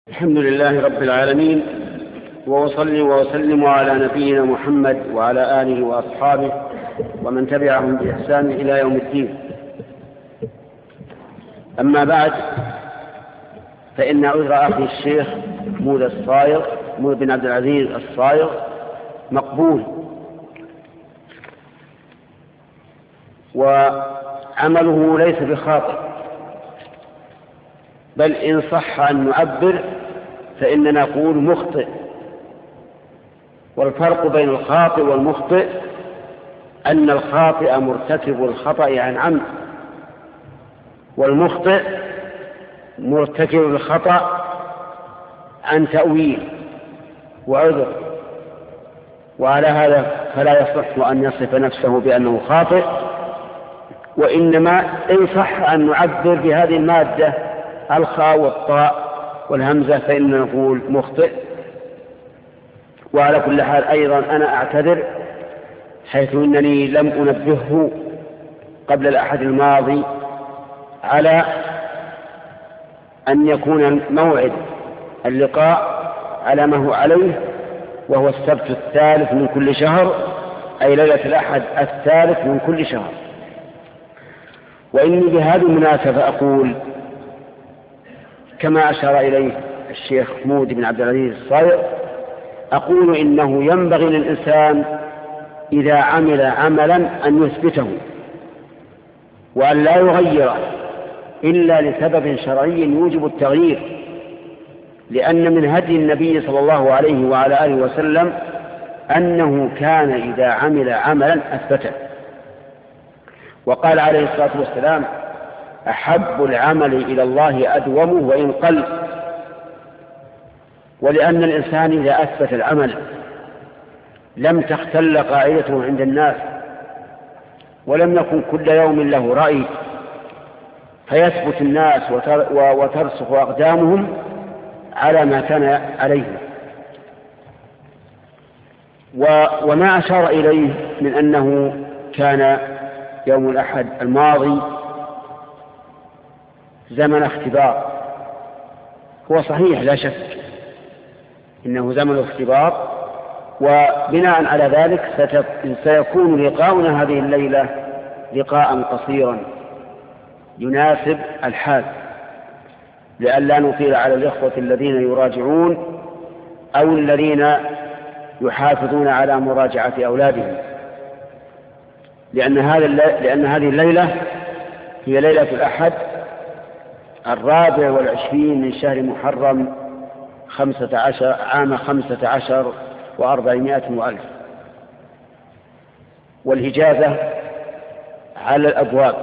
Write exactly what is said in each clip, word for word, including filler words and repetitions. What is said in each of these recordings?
الحمد لله رب العالمين، وأصلي وأسلم على نبينا محمد وعلى آله وأصحابه ومن تبعهم بإحسان إلى يوم الدين. أما بعد، فإن عذر أخي الشيخ محمود الصايغ محمود بن عبد العزيز الصايغ مقبول، وعمله ليس بخاطئ، بل إن صح أن نعبر فإننا نقول مخطئ. والفرق بين الخاطئ والمخطئ أن الخاطئ مرتكب الخطأ عن عمد، والمخطئ مرتكب الخطأ عن تأويل وعذر. وعلى هذا فلا يصح أن يصف نفسه بأنه خاطئ، وإنما إن صح أن نعبر بهذه المادة الخاء والطاء والهمزة فإننا نقول مخطئ. وعلى كل حال أيضا أنا أعتذر حيث أنني لم أنبهه قبل الأحد الماضي على أن يكون موعد اللقاء على ما هو عليه، وهو السبت الثالث من كل شهر، أي ليلة الأحد الثالث من كل شهر. وإني بهذه المناسبة أقول كما أشار إليه الشيخ محمود بن عبد العزيز الصايغ، أقول إنه ينبغي للإنسان إذا عمل عملا أن يثبته وأن لا يغيره إلا لسبب شرعي يوجب التغيير، لأن من هدي النبي صلى الله عليه وعلى آله وسلم أنه كان إذا عمل عملا أثبته. وقال عليه الصلاة والسلام: أحب العمل إلى الله أدومه وإن قل. ولأن الإنسان إذا أثبت العمل لم تختل قاعدته عند الناس، ولم يكن كل يوم له رأي فيثبت الناس وترسخ أقدامهم على ما كان عليه. وما أشار إليه من أنه كان يوم الأحد الماضي زمن اختبار، هو صحيح لا شك إنه زمن اختبار، وبناء على ذلك سيكون لقاؤنا هذه الليلة لقاء قصيرا يناسب الحال، لئلا نطيل على الإخوة الذين يراجعون أو الذين يحافظون على مراجعة أولادهم، لأن هذا لأن هذه الليلة هي ليلة الأحد الرابع والعشرين من شهر محرم خمسة عشر عام خمسة عشر وأربعمائة وألف، والهجازة على الأبواب.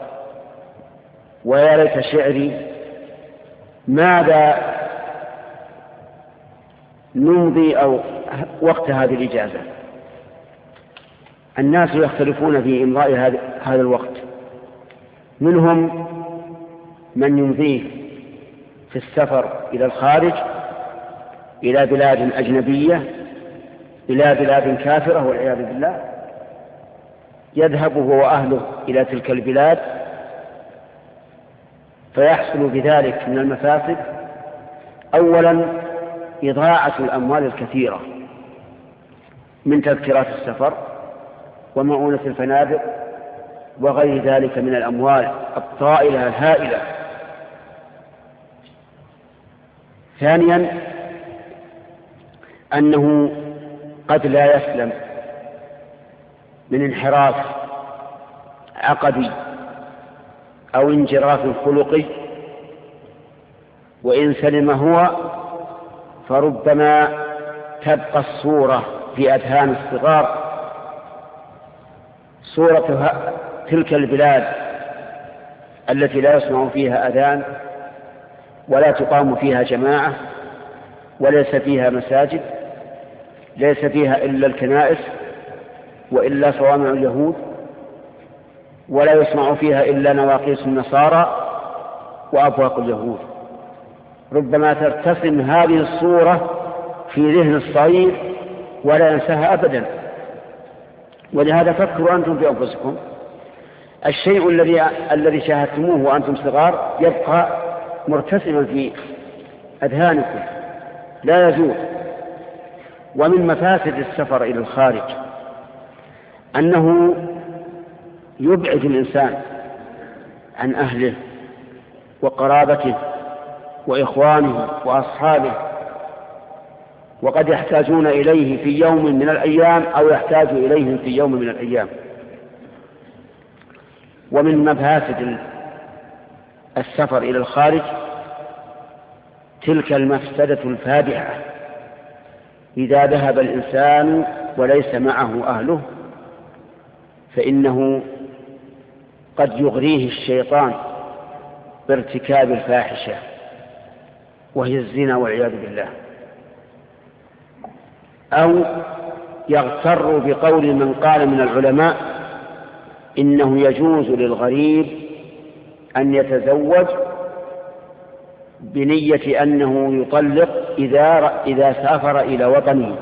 ويا ليت شعري ماذا نمضي أو وقت هذه الإجازة. الناس يختلفون في إمضاء هذا الوقت، منهم من يمضيه في السفر إلى الخارج، إلى بلاد أجنبية، إلى بلاد كافرة والعياذ بالله، يذهب هو وأهله إلى تلك البلاد فيحصل بذلك من المفاسد: أولا إضاعة الأموال الكثيرة من تذكرات السفر ومؤونة الفنادق وغير ذلك من الأموال الطائلة الهائلة. ثانيا أنه قد لا يسلم من انحراف عقدي أو انجراف خلقي، وإن سلم هو فربما تبقى الصورة في أذهان الصغار، صورة تلك البلاد التي لا يسمع فيها أذان ولا تقام فيها جماعة وليس فيها مساجد، ليس فيها إلا الكنائس وإلا صوامع اليهود، ولا يسمع فيها إلا نواقيس النصارى وأبواق اليهود. ربما ترتسم هذه الصورة في ذهن الصغير ولا ينساها أبدا. ولهذا فكروا أنتم في أنفسكم، الشيء الذي الذي شاهدتموه وأنتم صغار يبقى مرتسما في أذهانكم لا يزول. ومن مفاسد السفر إلى الخارج أنه يبعد الإنسان عن أهله وقرابته وإخوانه وأصحابه، وقد يحتاجون إليه في يوم من الأيام أو يحتاج إليهم في يوم من الأيام. ومن مفاسد السفر إلى الخارج تلك المفسدة الفادحة إذا ذهب الإنسان وليس معه أهله، فإنه قد يغريه الشيطان بارتكاب الفاحشة وهي الزنا والعياذ بالله، أو يغتر بقول من قال من العلماء إنه يجوز للغريب أن يتزوج بنية أنه يطلق إذا, إذا سافر إلى وطنه.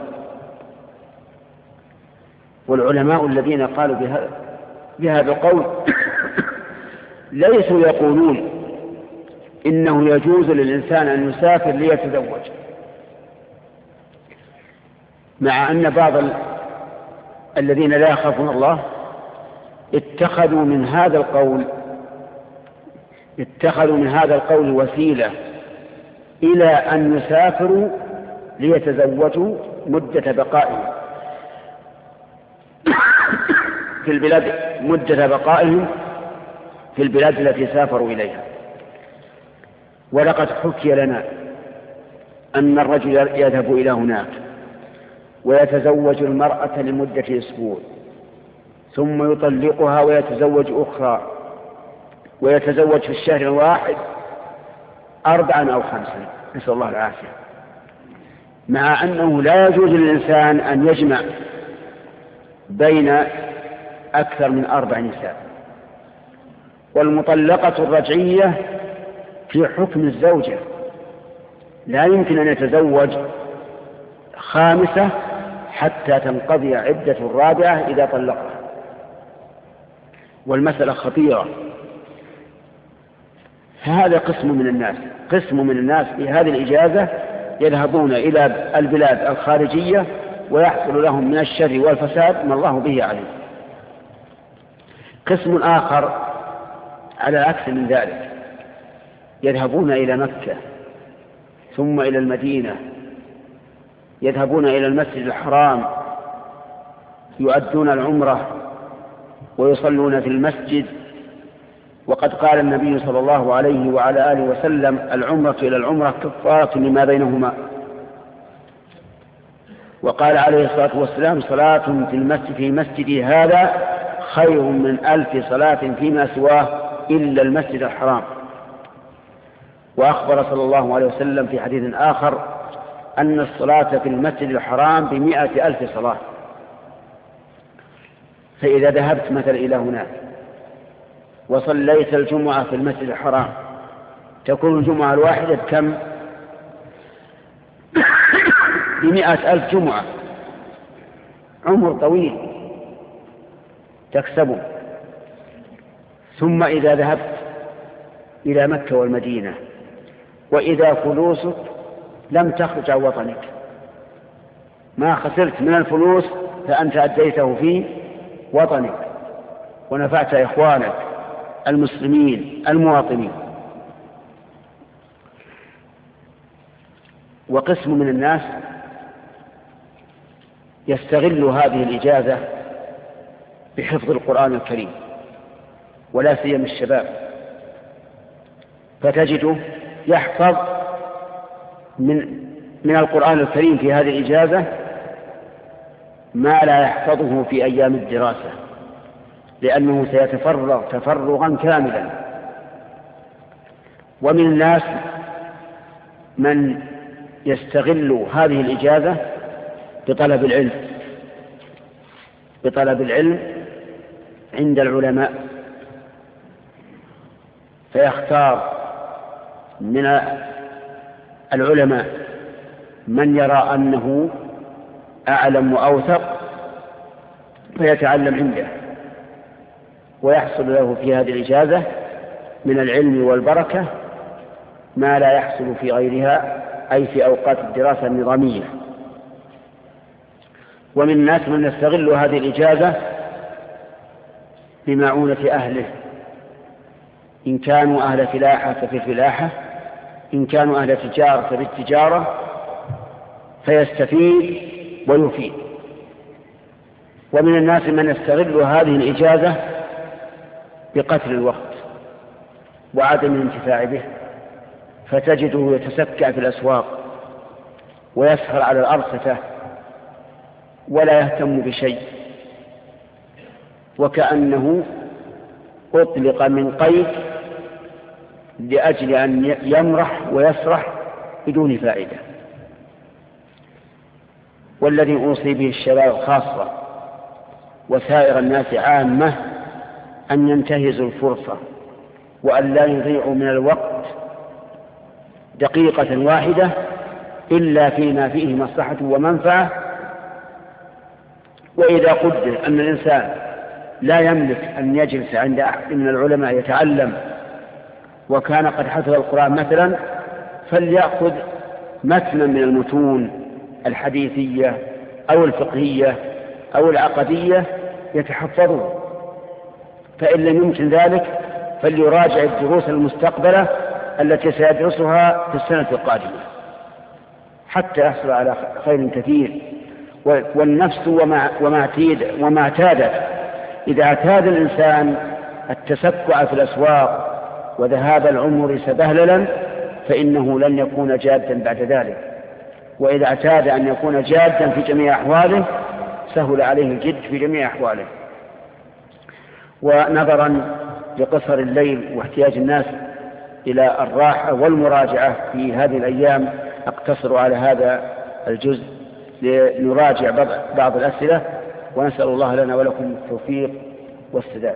والعلماء الذين قالوا بهذا, بهذا القول ليسوا يقولون إنه يجوز للإنسان أن يسافر ليتزوج، مع أن بعض الذين لا يخافون الله اتخذوا من هذا القول اتخذوا من هذا القول وسيلة إلى أن يسافروا ليتزوجوا مدة بقائهم في البلاد مدة بقائهم في البلاد التي سافروا إليها. ولقد حكي لنا أن الرجل يذهب إلى هناك ويتزوج المرأة لمدة أسبوع ثم يطلقها ويتزوج أخرى، ويتزوج في الشهر الواحد أربعا أو خمسا، نسأل الله العافية، مع أنه لا يجوز للإنسان أن يجمع بين أكثر من أربع نساء. والمطلقة الرجعية في حكم الزوجة لا يمكن أن يتزوج خامسة حتى تنقضي عدة الرابعة إذا طلقها. والمسألة خطيرة. فهذا قسم من الناس قسم من الناس بهذه الإجازة يذهبون إلى البلاد الخارجية ويحصل لهم من الشر والفساد ما الله به عليم. قسم آخر على العكس من ذلك يذهبون إلى مكة ثم إلى المدينة، يذهبون إلى المسجد الحرام يؤدون العمرة ويصلون في المسجد. وقد قال النبي صلى الله عليه وعلى آله وسلم العمرة إلى العمرة كفارة لما بينهما. وقال عليه الصلاة والسلام صلاة في المسجد في مسجدي هذا خير من ألف صلاة فيما سواه إلا المسجد الحرام. وأخبر صلى الله عليه وسلم في حديث آخر أن الصلاة في المسجد الحرام بمئة ألف صلاة. فإذا ذهبت مثلا إلى هناك وصليت الجمعة في المسجد الحرام تكون الجمعة الواحدة كم؟ بمئة ألف جمعة، عمر طويل تكسبه. ثم إذا ذهبت إلى مكة والمدينة وإذا فلوسك لم تخرج عن وطنك، ما خسرت من الفلوس فأنت أديته في وطنك ونفعت إخوانك المسلمين المواطنين. وقسم من الناس يستغل هذه الإجازة بحفظ القرآن الكريم ولا سيما الشباب، فتجده يحفظ من من القرآن الكريم في هذه الإجازة ما لا يحفظه في أيام الدراسة، لأنه سيتفرغ تفرغا كاملا. ومن الناس من يستغل هذه الإجازة بطلب العلم بطلب العلم عند العلماء، فيختار من العلماء من يرى أنه أعلم وأوثق فيتعلم عنده، ويحصل له في هذه الإجازة من العلم والبركة ما لا يحصل في غيرها أي في أوقات الدراسة النظامية. ومن الناس من يستغل هذه الإجازة بمعونة أهله، إن كانوا أهل فلاحة ففي الفلاحة، إن كانوا أهل تجارة ففي التجارة، فيستفيد ويفيد. ومن الناس من يستغل هذه الإجازة بقتل الوقت وعدم الانتفاع به، فتجده يتسكع في الأسواق ويسهر على الأرصفة ولا يهتم بشيء، وكأنه أطلق من قيد لأجل أن يمرح ويسرح بدون فائدة. والذي أوصي به الشباب خاصة وسائر الناس عامة أن ينتهزوا الفرصة وأن لا يضيعوا من الوقت دقيقة واحدة إلا فيما فيه مصلحة ومنفعة. وإذا قدر أن الإنسان لا يملك أن يجلس عند أحد من العلماء يتعلم وكان قد حفظ القرآن مثلا، فليأخذ متنا من المتون الحديثية أو الفقهية أو العقدية يتحفظه، فإن لم يمكن ذلك فليراجع الدروس المستقبلة التي سيدرسها في السنة القادمة حتى يحصل على خير كثير. والنفس وما اعتادت، إذا اعتاد الإنسان التسكع في الأسواق وذهاب العمر سبهللا فإنه لن يكون جادا بعد ذلك، وإذا اعتاد أن يكون جادا في جميع أحواله سهل عليه الجد في جميع أحواله. ونظرا لقصر الليل واحتياج الناس إلى الراحة والمراجعة في هذه الأيام أقتصر على هذا الجزء لنراجع بعض الأسئلة، ونسأل الله لنا ولكم التوفيق والسداد.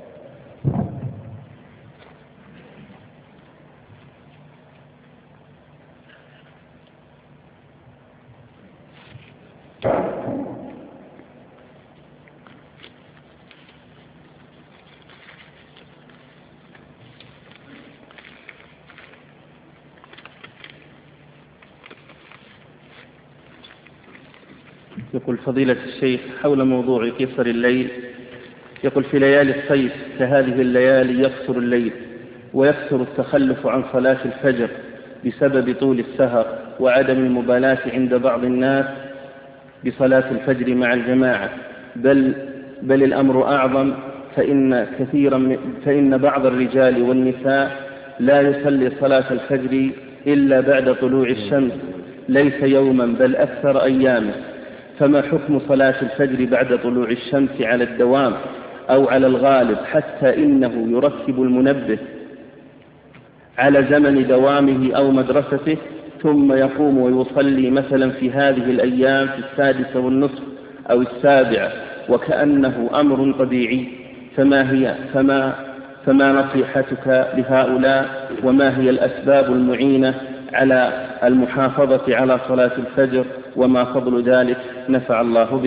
يقول فضيلة الشيخ حول موضوع قصر الليل، يقول في ليالي الصيف كهذه الليالي يقصر الليل ويكثر التخلف عن صلاة الفجر بسبب طول السهر وعدم المبالاة عند بعض الناس بصلاة الفجر مع الجماعة، بل, بل الأمر أعظم، فإن, كثيرا فإن بعض الرجال والنساء لا يصلي صلاة الفجر إلا بعد طلوع الشمس ليس يوما بل أكثر أيامه، فما حكم صلاة الفجر بعد طلوع الشمس على الدوام أو على الغالب، حتى إنه يركب المنبه على زمن دوامه أو مدرسته ثم يقوم ويصلي مثلا في هذه الأيام في السادسة والنصف أو السابعة وكأنه أمر طبيعي، فما هي فما فما نصيحتك لهؤلاء، وما هي الأسباب المعينة على المحافظة على صلاة الفجر، وما فضل ذلك؟ نفع الله بك.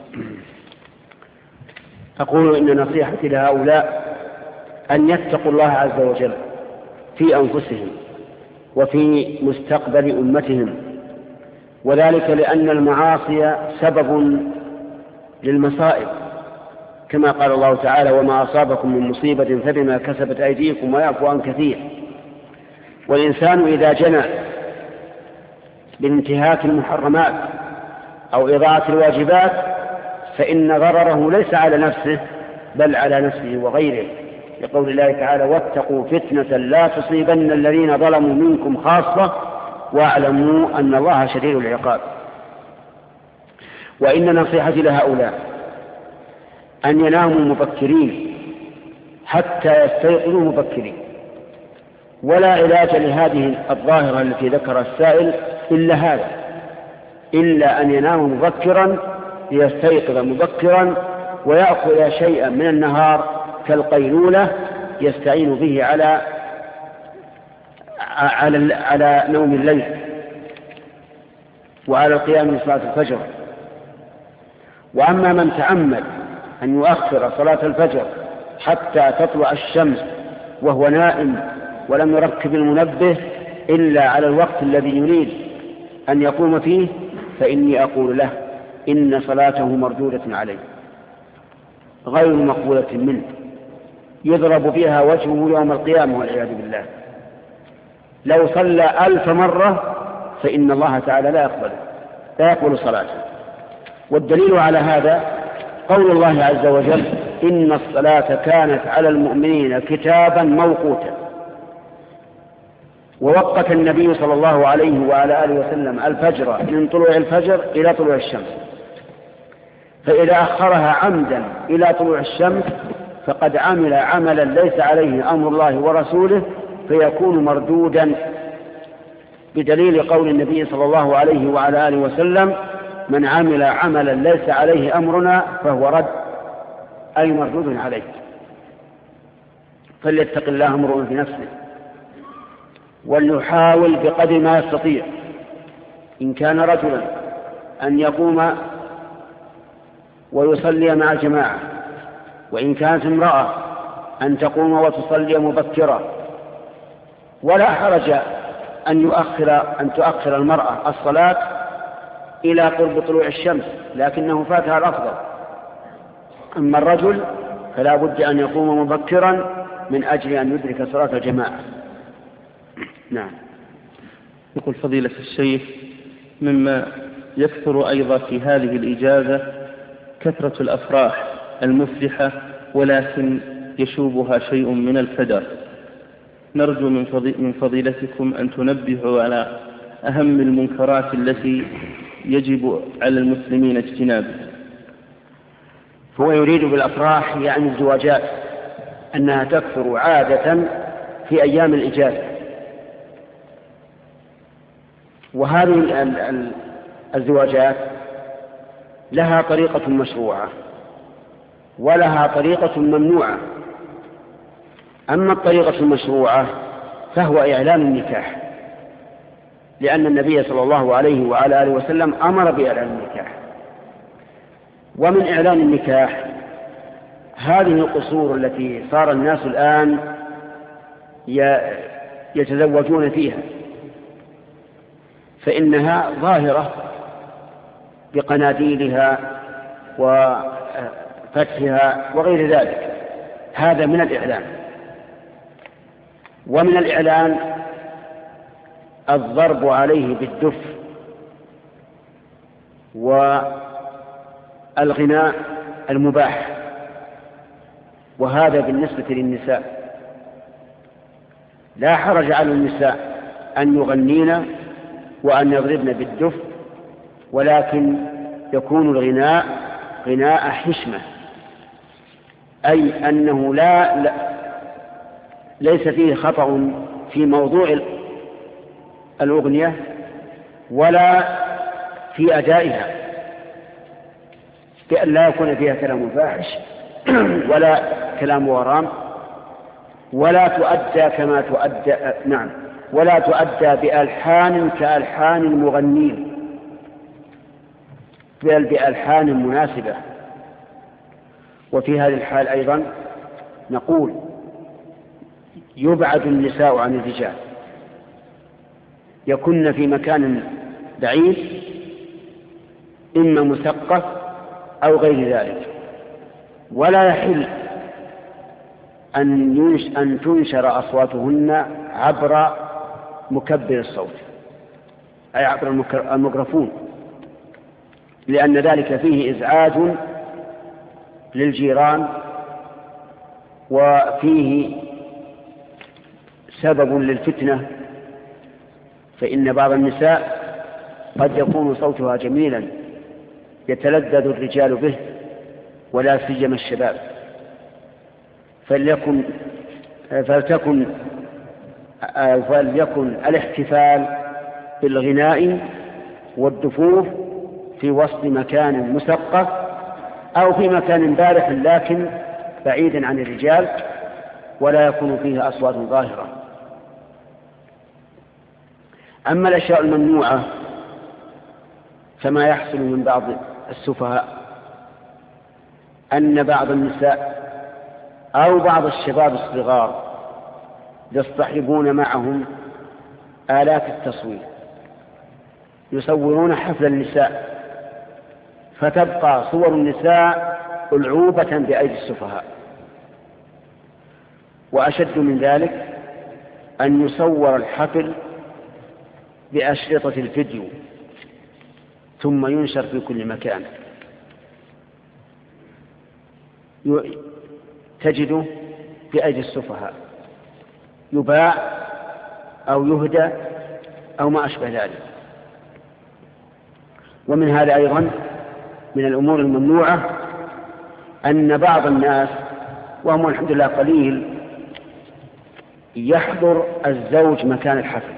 أقول إن نصيحتي لهؤلاء أن يتقوا الله عز وجل في أنفسهم وفي مستقبل أمتهم، وذلك لأن المعاصي سبب للمصائب، كما قال الله تعالى وما أصابكم من مصيبة فبما كسبت أيديكم ويعفو عن كثير. والإنسان إذا جنى بانتهاك المحرمات أو إضاعة الواجبات فإن ضرره ليس على نفسه بل على نفسه وغيره، لقول الله تعالى واتقوا فتنة لا تصيبن الذين ظلموا منكم خاصة واعلموا أن الله شديد العقاب. وإن نصيحتي لهؤلاء أن يناموا مبكرين حتى يستيقظوا مبكرين، ولا علاج لهذه الظاهرة التي ذكر السائل إلا هذا، إلا أن ينام مبكرا ليستيقظ مبكرا ويأخذ شيئا من النهار كالقيلولة يستعين به على على على نوم الليل وعلى القيام من صلاة الفجر. وأما من تعمد أن يؤخر صلاة الفجر حتى تطلع الشمس وهو نائم ولم يركب المنبه إلا على الوقت الذي يريد أن يقوم فيه فإني أقول له إن صلاته مردودة عليه غير مقبولة منه، يضرب بها وجهه يوم القيامة والعياذ بالله. لو صلى ألف مرة فإن الله تعالى لا يقبل لا يقبل صلاته. والدليل على هذا قول الله عز وجل إن الصلاة كانت على المؤمنين كتابا موقوتا. ووقت النبي صلى الله عليه وعلى آله وسلم الفجر من طلوع الفجر إلى طلوع الشمس، فإذا أخرها عمدا إلى طلوع الشمس فقد عمل عملا ليس عليه أمر الله ورسوله فيكون مردودا، بدليل قول النبي صلى الله عليه وعلى آله وسلم من عمل عملا ليس عليه أمرنا فهو رد، أي مردود عليه. فليتق الله امرؤ في نفسه وليحاول بقدر ما يستطيع إن كان رجلا أن يقوم ويصلي مع جماعة، وإن كانت امرأة أن تقوم وتصلي مبكرا، ولا حرج أن يؤخر أن تؤخر المرأة الصلاة إلى قرب طلوع الشمس لكنه فاتها الأفضل. أما الرجل فلا بد أن يقوم مبكرا من أجل أن يدرك صلاة الجماعة. نعم. يقول فضيلة الشيخ مما يكثر أيضا في هذه الإجازة كثرة الأفراح المفرحة ولكن يشوبها شيء من الكدر، نرجو من فضيلتكم أن تنبهوا على أهم المنكرات التي يجب على المسلمين اجتنابها. هو يريد بالأفراح يعني الزواجات أنها تكثر عادة في أيام الإجازة، وهذه الزواجات لها طريقة مشروعة ولها طريقة ممنوعة. أما الطريقة المشروعة فهو إعلان النكاح، لأن النبي صلى الله عليه وعلى آله وسلم أمر بإعلان النكاح. ومن إعلان النكاح هذه القصور التي صار الناس الآن يتزوجون فيها، فإنها ظاهرة بقناديلها وفتحها وغير ذلك، هذا من الإعلان. ومن الإعلان الضرب عليه بالدف والغناء المباح، وهذا بالنسبة للنساء لا حرج على النساء أن يغنين وأن يضربن بالدف، ولكن يكون الغناء غناء حشمة، أي أنه لا, لا ليس فيه خطأ في موضوع الأغنية ولا في أدائها، بأن لا يكون فيها كلام فاحش ولا كلام ورام، ولا تؤدى كما تؤدى نعم ولا تؤدى بألحان كألحان المغنين، بل بألحان مناسبة. وفي هذه الحال أيضا نقول يبعد النساء عن الرجال، يكن في مكان بعيد إما مثقف أو غير ذلك، ولا يحل أن تنشر أصواتهن عبر مكبر الصوت أي عبر الميكروفون، لأن ذلك فيه إزعاج للجيران وفيه سبب للفتنة. فإن بعض النساء قد يكون صوتها جميلا يتلذذ الرجال به ولا سيما الشباب، فليكن فلتكن فليكن الاحتفال بالغناء والدفوف في وسط مكان مثقف أو في مكان بارح لكن بعيد عن الرجال ولا يكون فيه أصوات ظاهرة. أما الأشياء الممنوعة فما يحصل من بعض السفهاء أن بعض النساء أو بعض الشباب الصغار يصطحبون معهم آلات التصوير يصورون حفل النساء، فتبقى صور النساء ألعوبة بأيدي السفهاء. وأشد من ذلك أن يصور الحفل بأشرطة الفيديو ثم ينشر في كل مكان، تجده بأيدي السفهاء، يباع أو يهدى أو ما أشبه ذلك. ومن هذا أيضا من الأمور الممنوعة أن بعض الناس، وهم الحمد لله قليل، يحضر الزوج مكان الحفل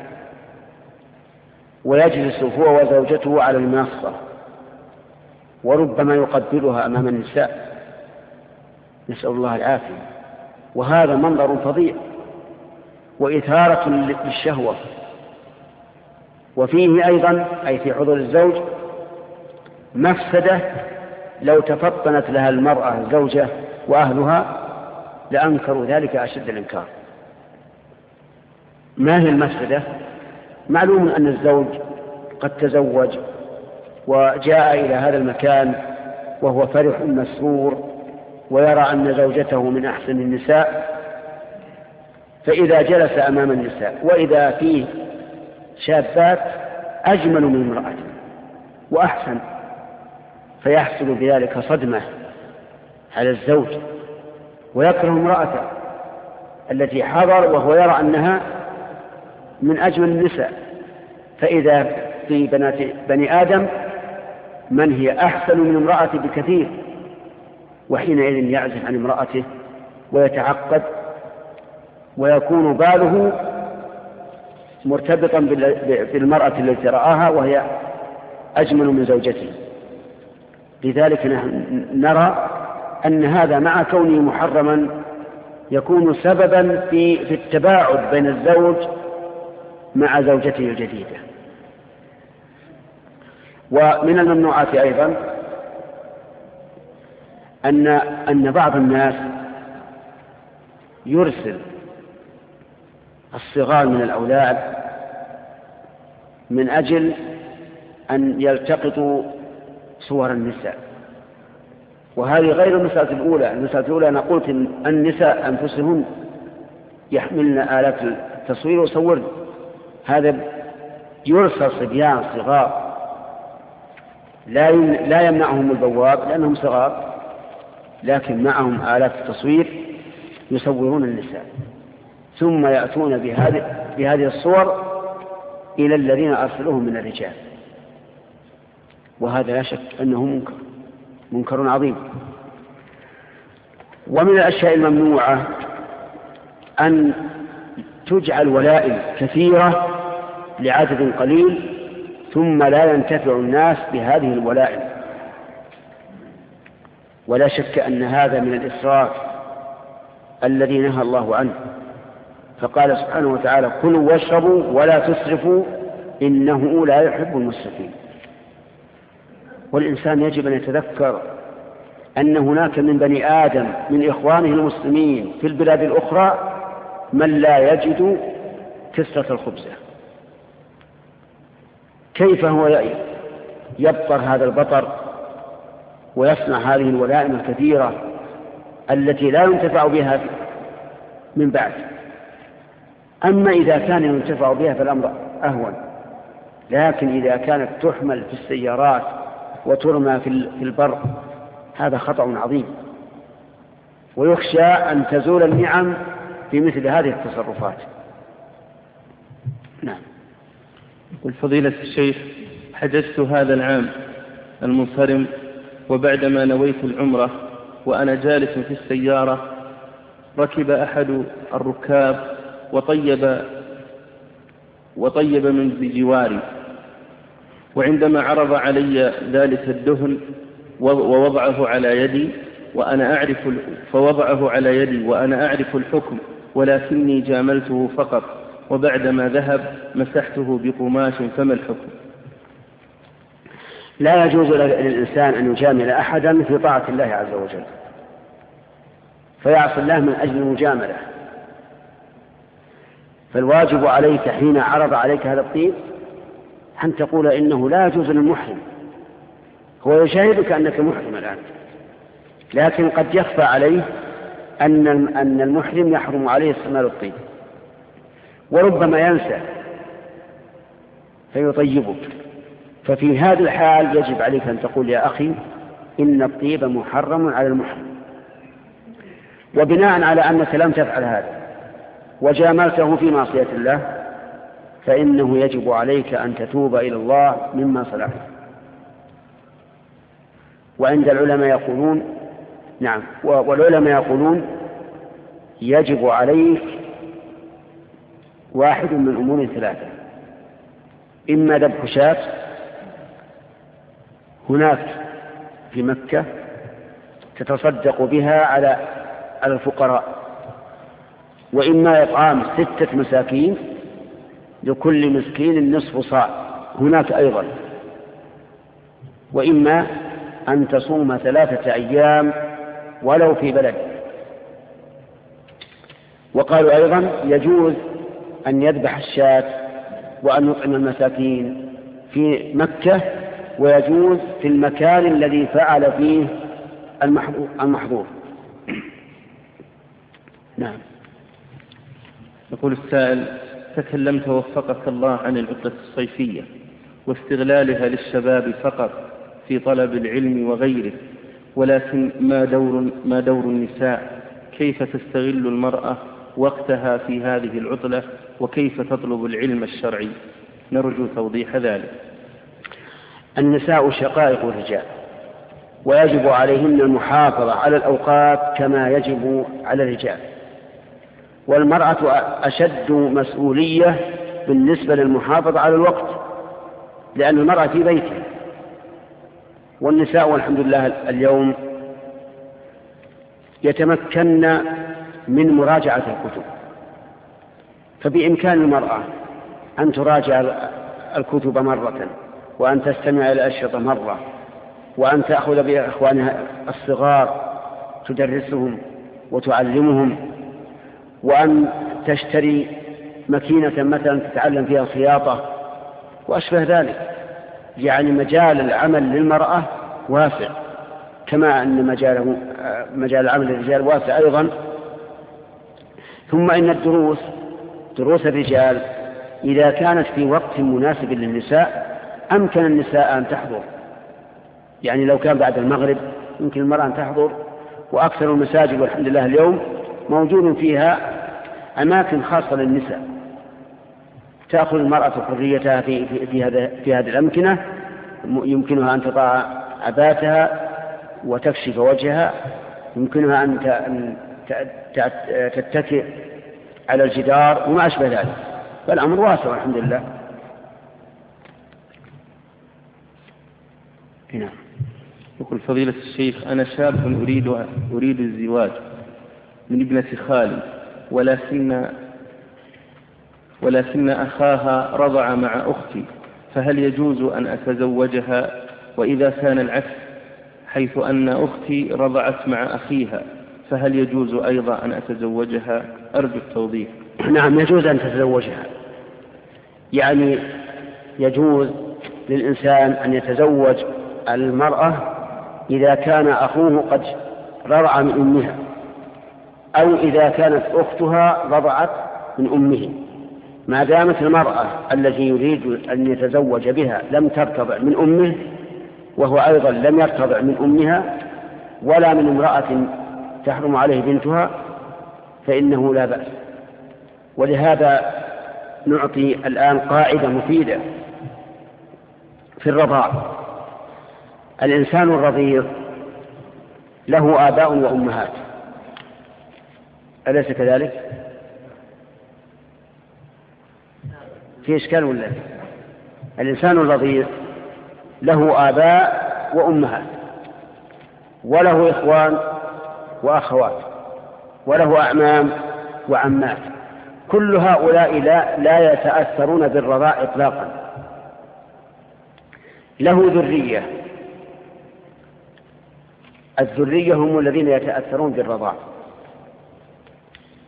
ويجلس هو وزوجته على المنصة، وربما يقبلها أمام النساء، نسأل الله العافية. وهذا منظر فظيع وإثارة للشهوة. وفيه أيضا، أي في حضور الزوج، مفسدة لو تفطنت لها المرأة الزوجة وأهلها لأنكروا ذلك أشد الإنكار. ما هي المفسدة؟ معلوم أن الزوج قد تزوج وجاء إلى هذا المكان وهو فرح مسرور ويرى أن زوجته من أحسن النساء، فإذا جلس أمام النساء وإذا فيه شابات أجمل من امرأته وأحسن، فيحصل بذلك صدمة على الزوج ويكره امرأته التي حضر وهو يرى أنها من أجمل النساء، فإذا في بنات بني آدم من هي أحسن من امرأته بكثير، وحينئذ يعزف عن امرأته ويتعقد ويكون باله مرتبطا بالمرأة التي رآها وهي أجمل من زوجته. لذلك نرى أن هذا مع كونه محرما يكون سببا في, في التباعد بين الزوج مع زوجته الجديدة. ومن الممنوعات أيضا أن, أن بعض الناس يرسل الصغار من الأولاد من أجل أن يلتقطوا صور النساء، وهذه غير المسألة الأولى. المسألة الأولى أنا قلت إن النساء أنفسهن يحملن آلات التصوير وصورن، هذا يرسل صبيان صغار لا يمنعهم البواب لأنهم صغار، لكن معهم آلات التصوير يصورون النساء ثم يأتون بهذه, بهذه الصور إلى الذين أرسلوهم من الرجال، وهذا لا شك أنه منكر منكر عظيم. ومن الأشياء الممنوعة أن تجعل ولائم كثيرة لعدد قليل ثم لا ينتفع الناس بهذه الولائم، ولا شك أن هذا من الإسراف الذي نهى الله عنه، فقال سبحانه وتعالى: كلوا واشربوا ولا تسرفوا إنه لا يحب المسرفين. والإنسان يجب أن يتذكر أن هناك من بني آدم من إخوانه المسلمين في البلاد الأخرى من لا يجد كسرة الخبزة. كيف هو يبطر هذا البطر ويصنع هذه الولائم الكثيرة التي لا ينتفع بها من بعد؟ أما إذا كان ينتفع بها فالأمر أهون، لكن إذا كانت تحمل في السيارات وترمى في البر هذا خطأ عظيم، ويخشى أن تزول النعم في مثل هذه التصرفات. نعم. والفضيلة الشيخ، حجزت هذا العام المنصرم، وبعدما نويت العمرة وأنا جالس في السيارة ركب أحد الركاب وطيب وطيب من بجواري، وعندما عرض علي ذلك الدهن ووضعه على يدي وأنا أعرف فوضعه على يدي وأنا أعرف الحكم، ولكني جاملته فقط، وبعدما ذهب مسحته بقماش، فما الحكم؟ لا يجوز للإنسان أن يجامل أحدا في طاعة الله عز وجل، فيعصي الله من أجل المجاملة. فالواجب عليك حين عرض عليك هذا الطيب أن تقول إنه لا يجوز للمحرم، هو يشاهدك أنك محرم الآن، لكن قد يخفى عليه أن أن المحرم يحرم عليه استعمال الطيب، وربما ينسى فيطيبك. ففي هذه الحال يجب عليك أن تقول يا أخي إن الطيب محرم على المحرم، وبناء على أنك لم تفعل هذا وجاملته في معصية الله فإنه يجب عليك أن تتوب إلى الله مما صنعت. وعند العلماء يقولون نعم والعلماء يقولون يجب عليك واحد من أمور ثلاثة: إما ذبح شاة هناك في مكة تتصدق بها على على الفقراء، وإما إطعام ستة مساكين لكل مسكين نصف صاع هناك أيضا، وإما أن تصوم ثلاثة أيام ولو في بلد. وقالوا أيضا يجوز أن يذبح الشاة وأن يطعم المساكين في مكة، ويجوز في المكان الذي فعل فيه المحظور. نعم. يقول السائل: تكلمت وفقك الله عن العطلة الصيفية واستغلالها للشباب فقط في طلب العلم وغيره، ولكن ما دور, ما دور النساء؟ كيف تستغل المرأة وقتها في هذه العطلة، وكيف تطلب العلم الشرعي؟ نرجو توضيح ذلك. النساء شقائق الرجال، ويجب عليهن المحافظة على الأوقات كما يجب على الرجال، والمرأة أشد مسؤولية بالنسبة للمحافظة على الوقت، لأن المرأة في بيتها، والنساء والحمد لله اليوم يتمكن من مراجعة الكتب، فبإمكان المرأة أن تراجع الكتب مرة، وأن تستمع إلى الأشرطة مرة، وأن تأخذ بإخوانها الصغار تدرسهم وتعلمهم، وأن تشتري ماكينة مثلا تتعلم فيها الخياطة وأشبه ذلك. يعني مجال العمل للمرأة واسع، كما أن مجاله مجال العمل للرجال واسع أيضا. ثم إن الدروس دروس الرجال إذا كانت في وقت مناسب للنساء أمكن النساء أن تحضر، يعني لو كان بعد المغرب يمكن المرأة أن تحضر، وأكثر المساجد والحمد لله اليوم موجود فيها أماكن خاصة للنساء تأخذ المرأة حريتها في, في, في, هذه, في هذه الأمكنة. يمكنها أن تضع عباتها وتكشف وجهها، يمكنها أن تتكئ على الجدار وما أشبه ذلك، فالأمر واسع الحمد لله. هنا يقول: فضيلة الشيخ، أنا شاب أريد أريد الزواج من ابنة خالي، ولكن ولكن أخاها رضع مع أختي، فهل يجوز أن أتزوجها؟ وإذا كان العكس، حيث أن أختي رضعت مع أخيها، فهل يجوز أيضا أن أتزوجها؟ أرجو التوضيح. نعم، يجوز أن تتزوجها، يعني يجوز للإنسان أن يتزوج المرأة إذا كان أخوه قد رضع من أمها، أو إذا كانت أختها رضعت من أمه، ما دامت المرأة التي يريد أن يتزوج بها لم ترتضع من أمه، وهو أيضا لم يرتضع من أمها ولا من امرأة تحرم عليه بنتها، فإنه لا بأس. ولهذا نعطي الآن قاعدة مفيدة في الرضاع: الإنسان الرضيع له آباء وأمهات، أليس كذلك؟ في إشكال ولا؟ الإنسان الرضيع له آباء وأمهات، وله إخوان وأخوات، وله أعمام وعمات، كل هؤلاء لا, لا يتأثرون بالرضاع إطلاقا. له ذرية، الذرية هم الذين يتأثرون بالرضاع.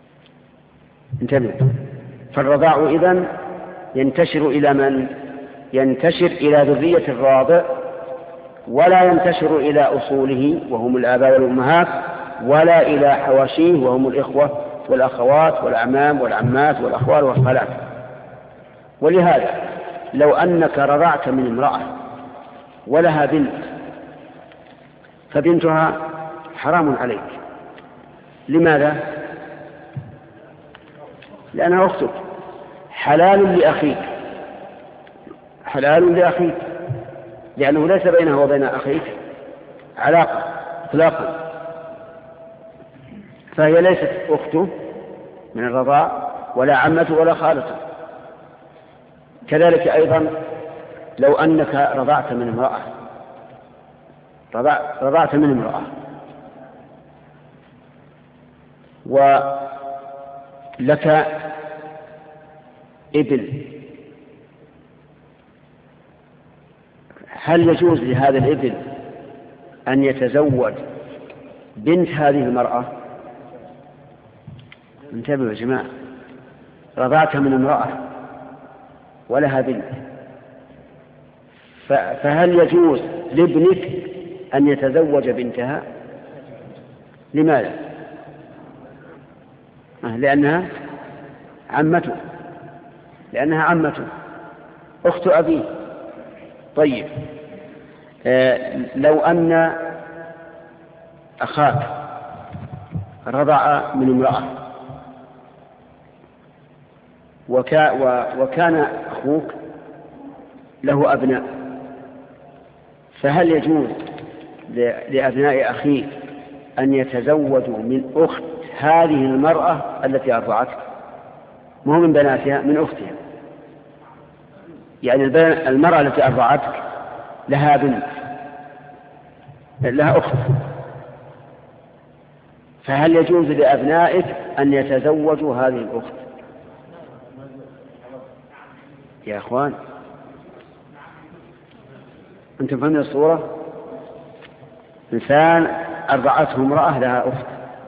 انتبه، فالرضاع إذن ينتشر إلى من؟ ينتشر إلى ذرية الراضع ولا ينتشر إلى أصوله وهم الآباء والأمهات ولا إلى حواشيه وهم الإخوة والأخوات والأعمام والعمات والأخوال والخالات. ولهذا لو أنك رضعت من امرأة ولها بنت فبنتها حرام عليك. لماذا؟ لأنها أختك. حلال لأخيك، حلال لأخيك لأنه ليس بينه وبين أخيك علاقة إطلاقا، فهي ليست أخته من الرضاع ولا عمته ولا خالته. كذلك أيضا لو أنك رضعت من امرأة رضعت من امرأة ولك ابن، هل يجوز لهذا الابن أن يتزوج بنت هذه المرأة؟ انتبهوا يا جماعة، رضعت من امرأة ولها بنت، فهل يجوز لابنك أن يتزوج بنتها؟ لماذا؟ لأنها عمته، لأنها عمته أخت أبيه. طيب آه لو أن أخاك رضع من امرأة وكا وكان أخوك له أبناء، فهل يجوز لأبناء أخيك أن يتزوجوا من أخت هذه المرأة التي أرضعتك؟ مو من بناتها، من أختها. يعني المرأة التي أرضعتك لها بنت لها أخت، فهل يجوز لأبنائك أن يتزوجوا هذه الأخت؟ يا أخوان أنتم فهمتوا الصورة؟ إنسان أرضعته امرأة لها أخت،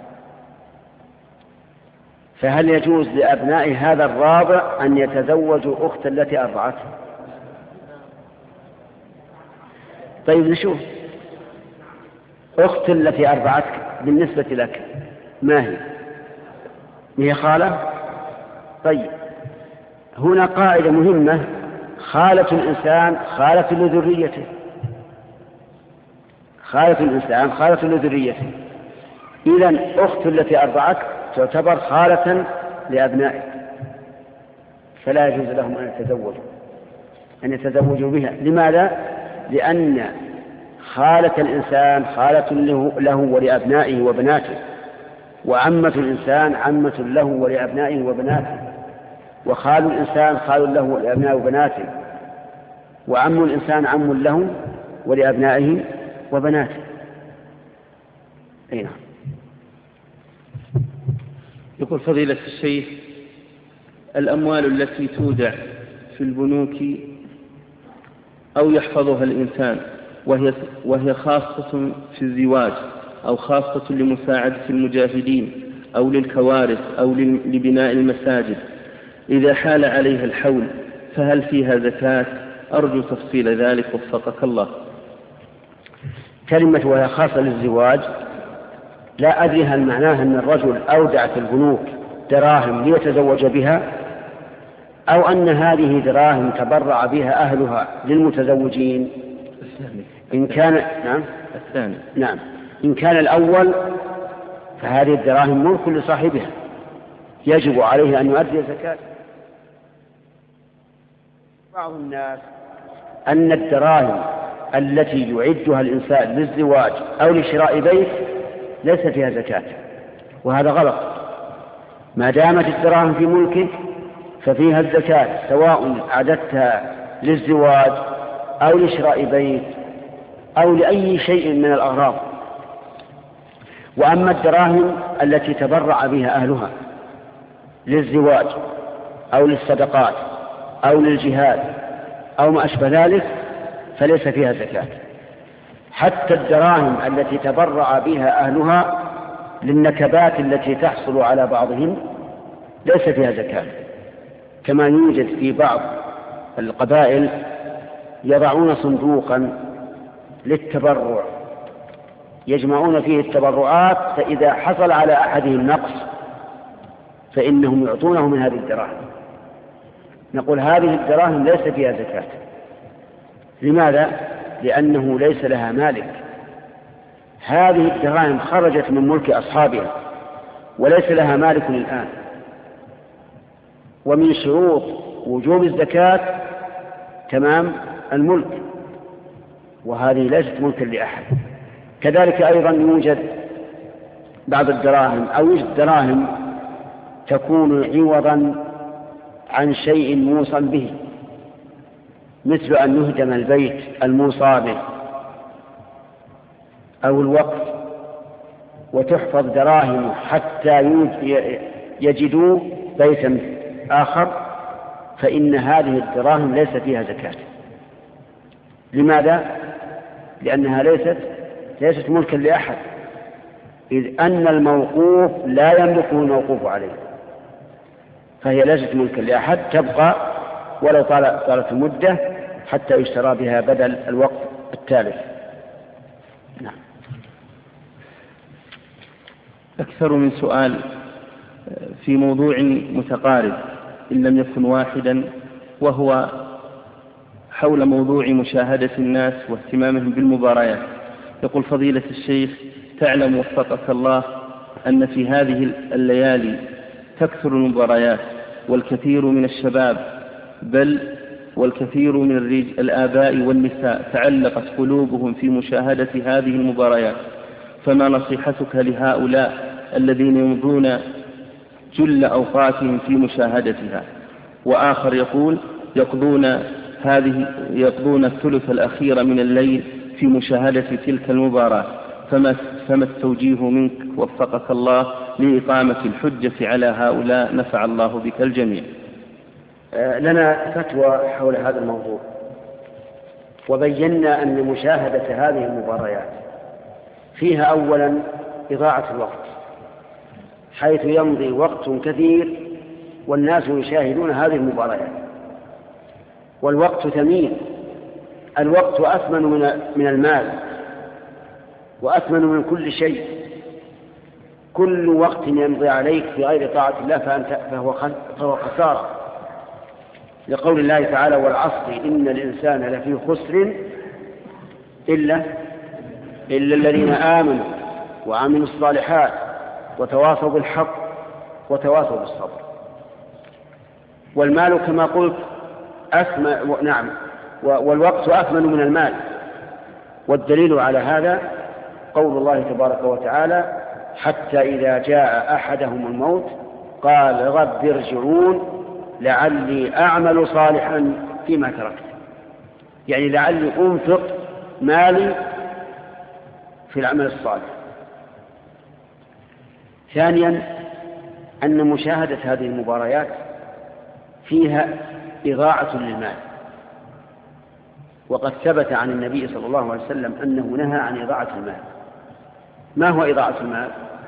فهل يجوز لأبناء هذا الراضع أن يتزوجوا أخت التي أرضعته؟ طيب نشوف أخت التي أرضعتك بالنسبة لك ما هي؟ هي خالة؟ طيب هنا قاعدة مهمة، خالة الإنسان خالة لذريته، خالة الإنسان خالة لذريته. إذن أخت التي أرضعتك تعتبر خالة لأبنائك، فلا يجوز لهم أن يتزوجوا أن يتزوجوا بها. لماذا؟ لأن خالة الإنسان خالة له ولأبنائه وبناته، وعمة الإنسان عمة له ولأبنائه وبناته، وخال الإنسان خال له ولأبنائه وبناته، وعم الإنسان عم له ولأبنائه وبناته. أي نعم. يقول فضيلة الشيخ: الأموال التي تودع في البنوك أو يحفظها الإنسان وهي, وهي خاصة في الزواج أو خاصة لمساعدة المجاهدين أو للكوارث أو لبناء المساجد، إذا حال عليها الحول فهل فيها زكاة؟ أرجو تفصيل ذلك وفقك الله. كلمة وهي خاصة للزواج لا أدري هل معناها أن الرجل أودع في البنوك دراهم ليتزوج بها، أو أن هذه دراهم تبرع بها أهلها للمتزوجين. إن كان نعم الثاني نعم إن كان الأول فهذه الدراهم ملك لصاحبها، يجب عليه أن يؤدي الزكاة. بعض الناس أن الدراهم التي يعدها الإنسان للزواج أو لشراء بيت ليس فيها زكاة، وهذا غلط. ما دامت الدراهم في ملكك ففيها الزكاة، سواء أعددتها للزواج أو لشراء بيت أو لأي شيء من الأغراض. وأما الدراهم التي تبرع بها أهلها للزواج أو للصدقات أو للجهاد أو ما أشبه ذلك فليس فيها زكاة. حتى الدراهم التي تبرع بها أهلها للنكبات التي تحصل على بعضهم ليس فيها زكاة، كما يوجد في بعض القبائل يضعون صندوقا للتبرع يجمعون فيه التبرعات، فإذا حصل على أحدهم نقص فإنهم يعطونه من هذه الدراهم. نقول هذه الدراهم ليس فيها زكاة. لماذا؟ لأنه ليس لها مالك. هذه الدراهم خرجت من ملك أصحابها وليس لها مالك الآن. ومن شروط وجوب الزكاة تمام الملك، وهذه ليست ملكا لأحد. كذلك أيضا يوجد بعض الدراهم أو يوجد دراهم تكون عوضا عن شيء موصى به، مثل أن يهدم البيت الموصى به أو الوقف، وتحفظ دراهم حتى يجدوا بيتا آخر، فإن هذه الدراهم ليس فيها زكاة. لماذا؟ لأنها ليست ليست ملكا لأحد، إذ أن الموقوف لا يملكه الموقوف عليه، فهي ليست ملكا لأحد، تبقى ولو طالت المدة حتى يشترى بها بدل الوقت الثالث. نعم. أكثر من سؤال في موضوع متقارب إن لم يكن واحدا، وهو حول موضوع مشاهدة الناس واهتمامهم بالمباريات. يقول فضيلة الشيخ: تعلم وفقك الله أن في هذه الليالي تكثر المباريات، والكثير من الشباب بل والكثير من الآباء والنساء تعلقت قلوبهم في مشاهدة هذه المباريات، فما نصيحتك لهؤلاء الذين يمضون جل أوقاتهم في مشاهدتها؟ وآخر يقول: يقضون هذه يقضون الثلث الأخير من الليل في مشاهدة تلك المباراة، فما فما التوجيه منك وفقك الله لإقامة الحجة على هؤلاء، نفع الله بك الجميع؟ لنا فتوى حول هذا الموضوع، وبينا أن مشاهدة هذه المباريات فيها أولا إضاعة الوقت، حيث يمضي وقت كثير والناس يشاهدون هذه المباريات، والوقت ثمين. الوقت أثمن من المال وأثمن من كل شيء. كل وقت يمضي عليك في غير طاعة الله فأنت فهو خسارة، لقول الله تعالى: والعصر إن الإنسان لفي خسر إلا إلا الذين آمنوا وعملوا الصالحات وتواصوا بالحق وتواصوا بالصبر. والمال كما قلت أثمن، نعم، والوقت أثمن من المال. والدليل على هذا قول الله تبارك وتعالى: حتى إذا جاء أحدهم الموت قال رب ارجعون لعلي أعمل صالحا فيما تركت، يعني لعلي أنفق مالي في العمل الصالح. ثانيا أن مشاهدة هذه المباريات فيها إضاعة للمال، وقد ثبت عن النبي صلى الله عليه وسلم أنه نهى عن إضاعة المال. ما هو إضاعة المال؟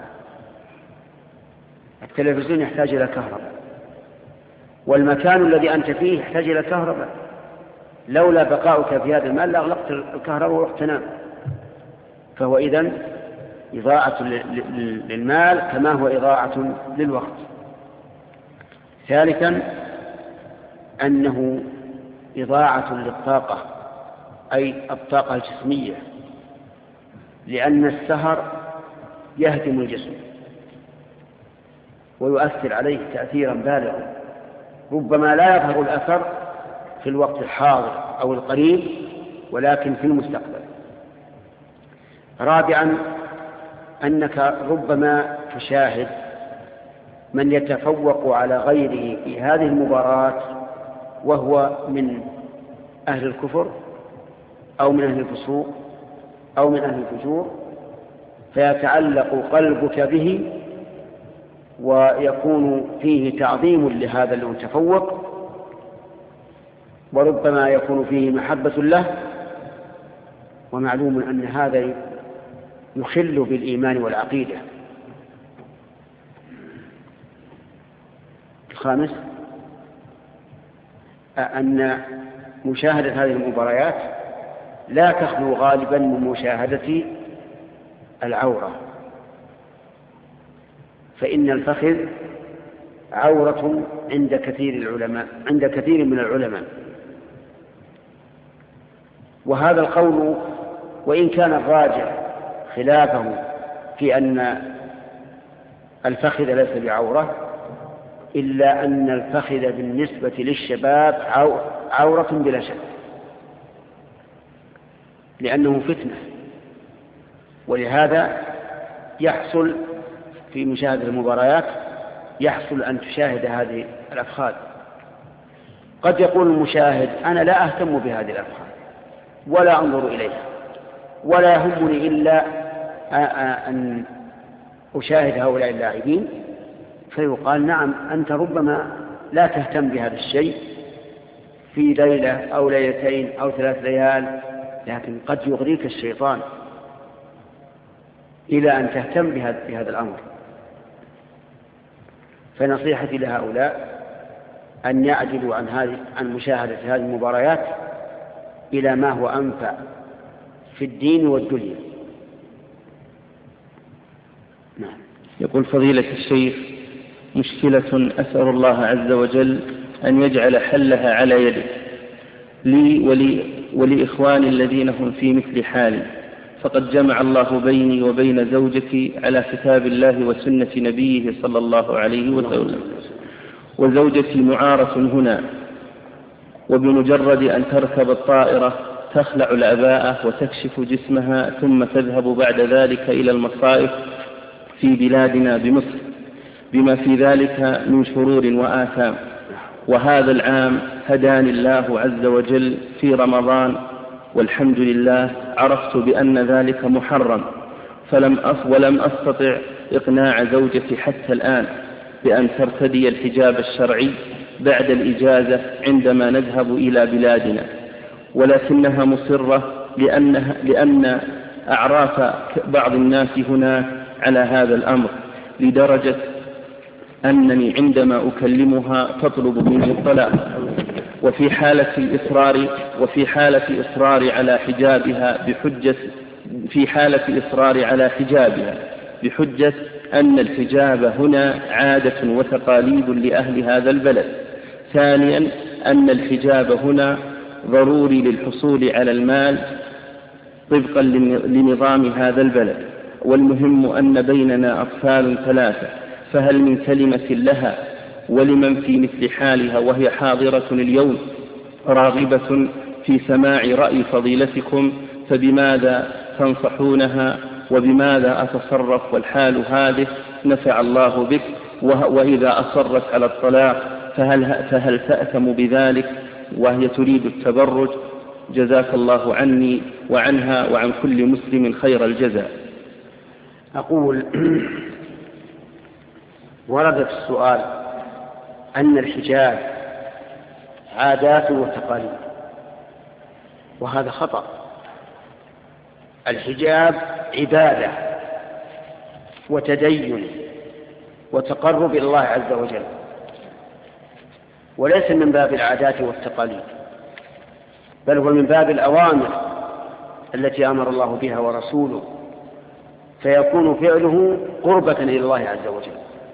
التلفزيون يحتاج إلى كهرباء، والمكان الذي أنت فيه يحتاج إلى كهرباء، لولا بقاؤك في هذا المال لأغلقت الكهرباء ورحت تنام. فهو إذن إضاعة للمال كما هو إضاعة للوقت. ثالثا أنه إضاعة للطاقة، أي الطاقة الجسمية، لأن السهر يهدم الجسم ويؤثر عليه تأثيرا بالغا، ربما لا يظهر الأثر في الوقت الحاضر أو القريب ولكن في المستقبل. رابعا أنك ربما تشاهد من يتفوق على غيره في هذه المباراة وهو من أهل الكفر أو من أهل الفسوق أو من أهل الفجور، فيتعلق قلبك به ويكون فيه تعظيم لهذا المتفوق، وربما يكون فيه محبة له، ومعلوم أن هذا يخل بالإيمان والعقيدة. الخامس أن مشاهدة هذه المباريات لا تخلو غالبا من مشاهدة العورة، فإن الفخذ عورة عند كثير العلماء عند كثير من العلماء. وهذا القول وإن كان الراجح خلافه في أن الفخذ ليس بعورة، إلا أن الفخذ بالنسبة للشباب عورة بلا شك، لأنه فتنة، ولهذا يحصل في مشاهدة المباريات يحصل أن تشاهد هذه الأفخاذ. قد يقول المشاهد أنا لا أهتم بهذه الأفخاذ ولا أنظر إليها ولا يهمني إلا أن أشاهد هؤلاء اللاعبين، فيقال نعم أنت ربما لا تهتم بهذا الشيء في ليلة أو ليلتين أو ثلاث ليال، لكن قد يغريك الشيطان إلى أن تهتم بهذا الأمر. فنصيحتي لهؤلاء أن يعجلوا عن هذه عن مشاهدة هذه المباريات إلى ما هو أنفع في الدين والدنيا. نعم. يقول فضيلة الشيخ: مشكلة أسأل الله عز وجل أن يجعل حلها على يدك لي ولي ولإخواني الذين هم في مثل حالي، فقد جمع الله بيني وبين زوجتي على كتاب الله وسنة نبيه صلى الله عليه وسلم، وزوجتي معارة هنا، وبمجرد أن تركب الطائرة تخلع العباءة وتكشف جسمها ثم تذهب بعد ذلك إلى المصائف في بلادنا بمصر، بما في ذلك من شرور وآثام. وهذا العام هداني الله عز وجل في رمضان والحمد لله عرفت بأن ذلك محرم، فلم أص ولم أستطع إقناع زوجتي حتى الآن بأن ترتدي الحجاب الشرعي بعد الإجازة عندما نذهب إلى بلادنا، ولكنها مصرة لأنها لأن أعراف بعض الناس هنا على هذا الأمر، لدرجة أنني عندما أكلمها تطلب مني الطلاق. وفي حالة إصرار وفي حالة إصرار على حجابها بحجة في حالة إصرار على حجابها بحجة أن الحجاب هنا عادة وتقاليد لأهل هذا البلد. ثانيا أن الحجاب هنا ضروري للحصول على المال طبقا لنظام هذا البلد، والمهم أن بيننا أطفال ثلاثة، فهل من كلمة لها ولمن في مثل حالها وهي حاضرة اليوم راغبة في سماع رأي فضيلتكم، فبماذا تنصحونها وبماذا أتصرف والحال هذه؟ نفع الله بك. وإذا أصرت على الطلاق فهل, فهل تأثم بذلك وهي تريد التبرج؟ جزاك الله عني وعنها وعن كل مسلم خير الجزاء. أقول ورد في السؤال أن الحجاب عادات وتقاليد، وهذا خطأ. الحجاب عبادة وتدين وتقرب إلى الله عز وجل، وليس من باب العادات والتقاليد، بل هو من باب الأوامر التي أمر الله بها ورسوله، فيكون فعله قربة إلى الله عز وجل.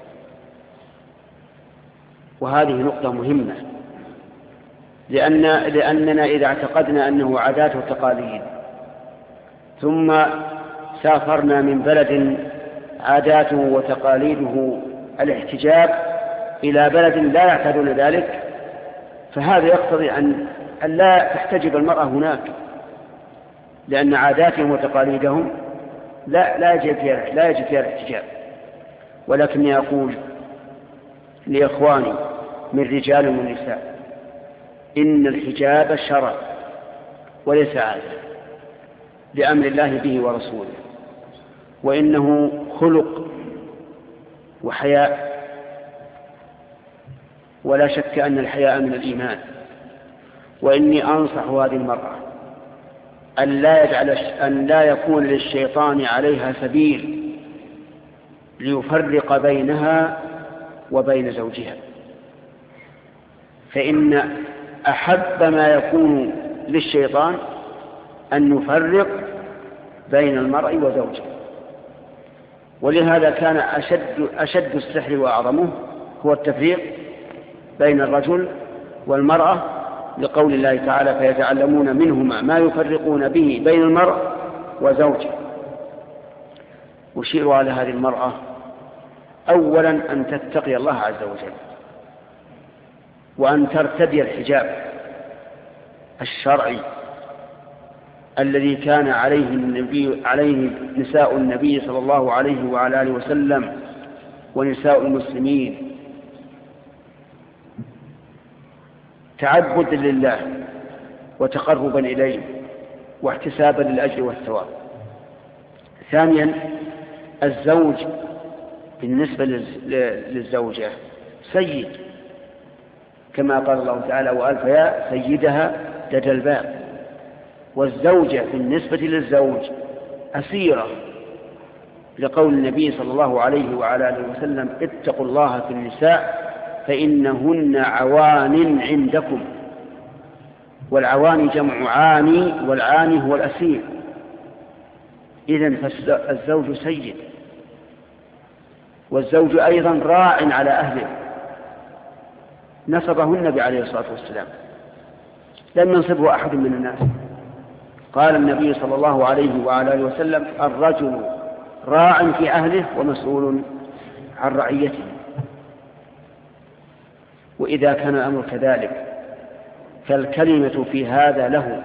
وهذه نقطة مهمة، لأن لأننا إذا اعتقدنا أنه عادات وتقاليد ثم سافرنا من بلد عاداته وتقاليده الاحتجاب إلى بلد لا يعتادون ذلك، فهذا يقتضي أن لا تحتجب المرأة هناك، لأن عاداتهم وتقاليدهم لا لا يجب فيها لا يجب فيها الاحتجاب. ولكني أقول لإخواني من رجال ونساء إن الحجاب شرع وليس عادة لأمر الله به ورسوله، وإنه خلق وحياء، ولا شك أن الحياء من الإيمان. وإني أنصح هذه المرأة أن لا يجعل أن لا يكون للشيطان عليها سبيل ليفرق بينها وبين زوجها، فإن أحب ما يكون للشيطان أن يفرق بين المرء وزوجه، ولهذا كان أشد, أشد السحر وأعظمه هو التفريق بين الرجل والمرأة، لقول الله تعالى: فيتعلمون منهما ما يفرقون به بين المرء وزوجه. أشير على هذه المرأة أولا أن تتقي الله عز وجل، وأن ترتدي الحجاب الشرعي الذي كان عليه النبي عليه نساء النبي صلى الله عليه وعلى آله وسلم ونساء المسلمين، تعبدا لله وتقربا إليه واحتسابا للأجر والثواب. ثانيا، الزوج بالنسبة للزوجة سيد، كما قال الله تعالى: وألف يا سيدها لدى الباب. والزوجة بالنسبة للزوج أسيرة، لقول النبي صلى الله عليه وعلى آله وسلم: اتقوا الله في النساء فإنهن عوان عندكم. والعوان جمع عاني، والعاني هو الأسير. إذن فالزوج سيد، والزوج أيضا راع على أهله، نصبه النبي عليه الصلاة والسلام، لم ينصبه أحد من الناس. قال النبي صلى الله عليه وعلى آله وسلم: الرجل راع في أهله ومسؤول عن رعيته. وإذا كان الأمر كذلك فالكلمة في هذا له،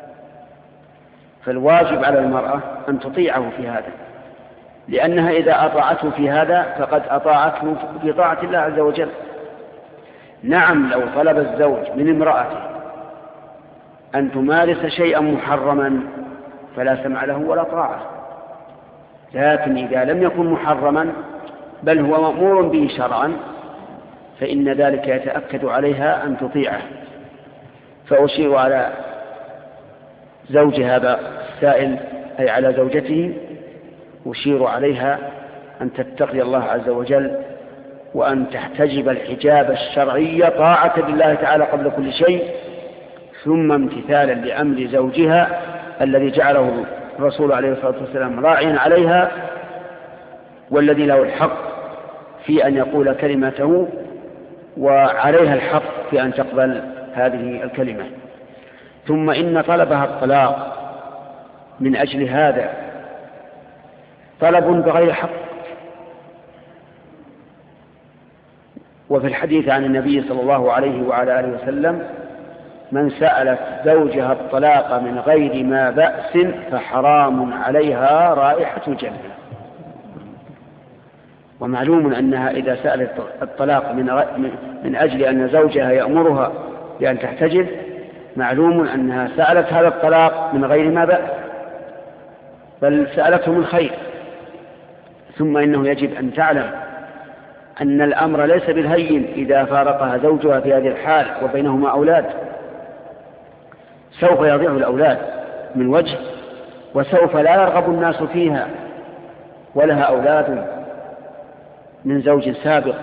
فالواجب على المرأة أن تطيعه في هذا، لأنها إذا أطاعته في هذا فقد أطاعته في طاعة الله عز وجل. نعم، لو طلب الزوج من امرأته أن تمارس شيئا محرما فلا سمع له ولا طاعة، لكن إذا لم يكن محرما بل هو مأمور به شرعا فإن ذلك يتأكد عليها أن تطيعه. فأشير على زوج هذا السائل، أي على زوجته، أشير عليها أن تتقي الله عز وجل، وأن تحتجب الحجاب الشرعي طاعة لله تعالى قبل كل شيء، ثم امتثالا لأمر زوجها الذي جعله الرسول عليه الصلاة والسلام راعيا عليها، والذي له الحق في أن يقول كلمته وعليها الحق في أن تقبل هذه الكلمة. ثم إن طلبها الطلاق من أجل هذا طلب بغير حق. وفي الحديث عن النبي صلى الله عليه وعلى آله وسلم: من سألت زوجها الطلاق من غير ما بأس فحرام عليها رائحة الجنة. ومعلوم أنها إذا سألت الطلاق من أجل أن زوجها يأمرها بأن تحتجب، معلوم أنها سألت هذا الطلاق من غير ما بأس، بل سألته من خير. ثم إنه يجب أن تعلم أن الأمر ليس بالهين إذا فارقها زوجها في هذه الحال وبينهما أولاد، سوف يضيع الأولاد من وجه، وسوف لا يرغب الناس فيها، ولها أولاد من زوج سابق،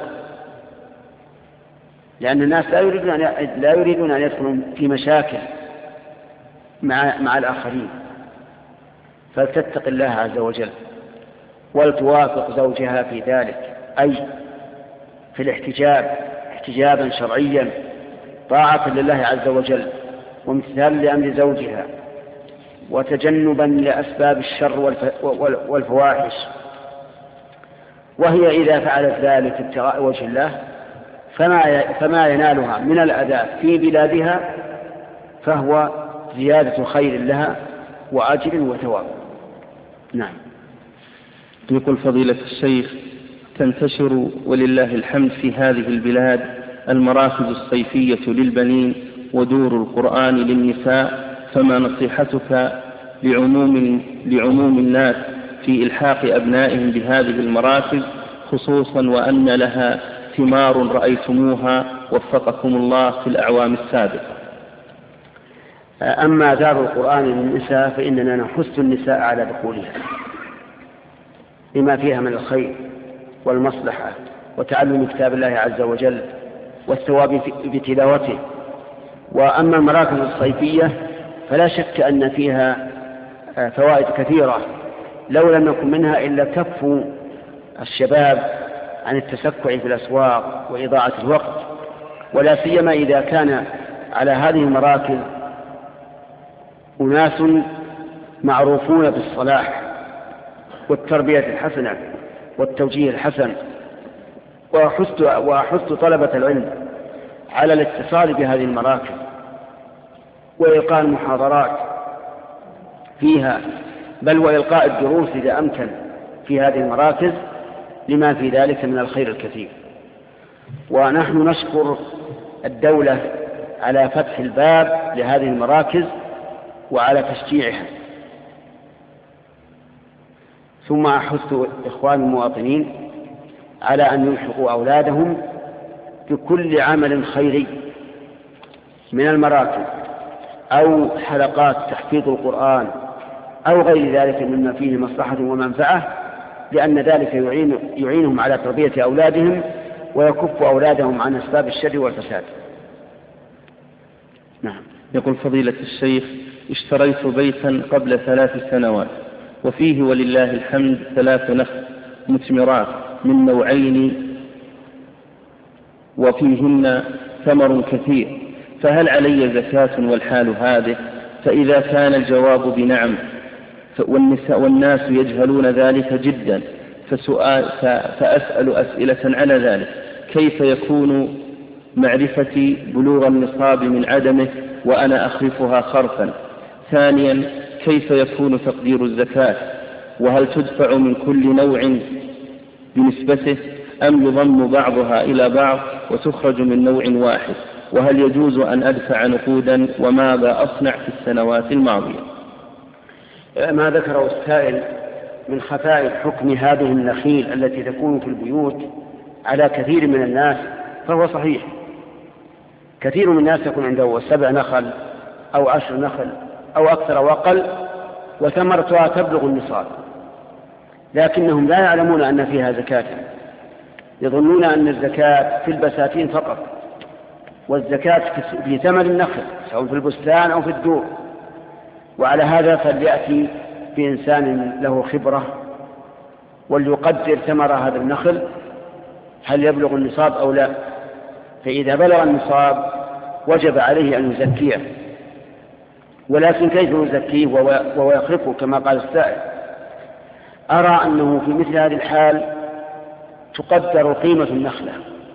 لأن الناس لا يريدون أن لا يريدون أن يدخلوا في مشاكل مع مع الآخرين. فلتتق الله عز وجل ولتوافق زوجها في ذلك، أي في الاحتجاب احتجابا شرعيا طاعة لله عز وجل وامتثالا لأمر زوجها وتجنبا لأسباب الشر والفواحش. وهي إذا فعلت ذلك ابتغاء وجه الله فما فما ينالها من الأذى في بلادها فهو زيادة خير لها وأجر وثواب. نعم. يقول فضيلة الشيخ: تنتشر ولله الحمد في هذه البلاد المراكز الصيفية للبنين ودور القرآن للنساء، فما نصيحتك لعموم, لعموم الناس في إلحاق أبنائهم بهذه المراكز، خصوصا وأن لها ثمار رأيتموها وفقكم الله في الأعوام السابقة؟ أما دار القرآن للنساء فإننا نحث النساء على دخولها بما فيها من الخير والمصلحة وتعلم كتاب الله عز وجل والثواب بتلاوته، وأما المراكز الصيفية فلا شك أن فيها فوائد كثيرة لو لم يكن منها إلا كف الشباب عن التسكع في الأسواق وإضاعة الوقت، ولا سيما إذا كان على هذه المراكز أناس معروفون بالصلاح والتربية الحسنة والتوجيه الحسن. وأحث وأحث طلبة العلم على الاتصال بهذه المراكز وإلقاء المحاضرات فيها، بل وإلقاء الدروس إذا أمكن في هذه المراكز، لما في ذلك من الخير الكثير. ونحن نشكر الدولة على فتح الباب لهذه المراكز وعلى تشجيعها. ثم أحث إخوان المواطنين على أن يلحقوا أولادهم بكل عمل خيري من المراكز أو حلقات تحفيظ القرآن أو غير ذلك مما فيه مصلحة ومنفعة، لأن ذلك يعين يعينهم على تربية أولادهم ويكف أولادهم عن أسباب الشر والفساد. نعم. يقول فضيلة الشيخ: اشتريت بيتا قبل ثلاث سنوات وفيه ولله الحمد ثلاث نخل مثمرات من نوعين وفيهن ثمر كثير، فهل علي زكاة والحال هذه؟ فإذا كان الجواب بنعم والنساء والناس يجهلون ذلك جدا، فسؤال فأسأل أسئلة على ذلك: كيف يكون معرفتي بلوغ النصاب من عدمه وأنا أخرفها خرفا؟ ثانيا: كيف يكون تقدير الزكاة؟ وهل تدفع من كل نوع بنسبته أم يضم بعضها إلى بعض وتخرج من نوع واحد؟ وهل يجوز أن أدفع نقودا؟ وماذا أصنع في السنوات الماضية؟ ما ذكره السائل من خفاء حكم هذه النخيل التي تكون في البيوت على كثير من الناس فهو صحيح. كثير من الناس يكون عنده سبع نخل أو عشر نخل أو أكثر أو أقل وثمرتها تبلغ النصاب، لكنهم لا يعلمون أن فيها زكاة، يظنون أن الزكاة في البساتين فقط، والزكاة في ثمر النخل سواء في البستان أو في الدور. وعلى هذا فليأتي بإنسان له خبرة وليقدر ثمر هذا النخل هل يبلغ النصاب أو لا، فإذا بلغ النصاب وجب عليه أن يزكيه. ولكن كيف يزكيه وهو يخرفه كما قال السائل؟ أرى أنه في مثل هذه الحال تقدر قيمة النخلة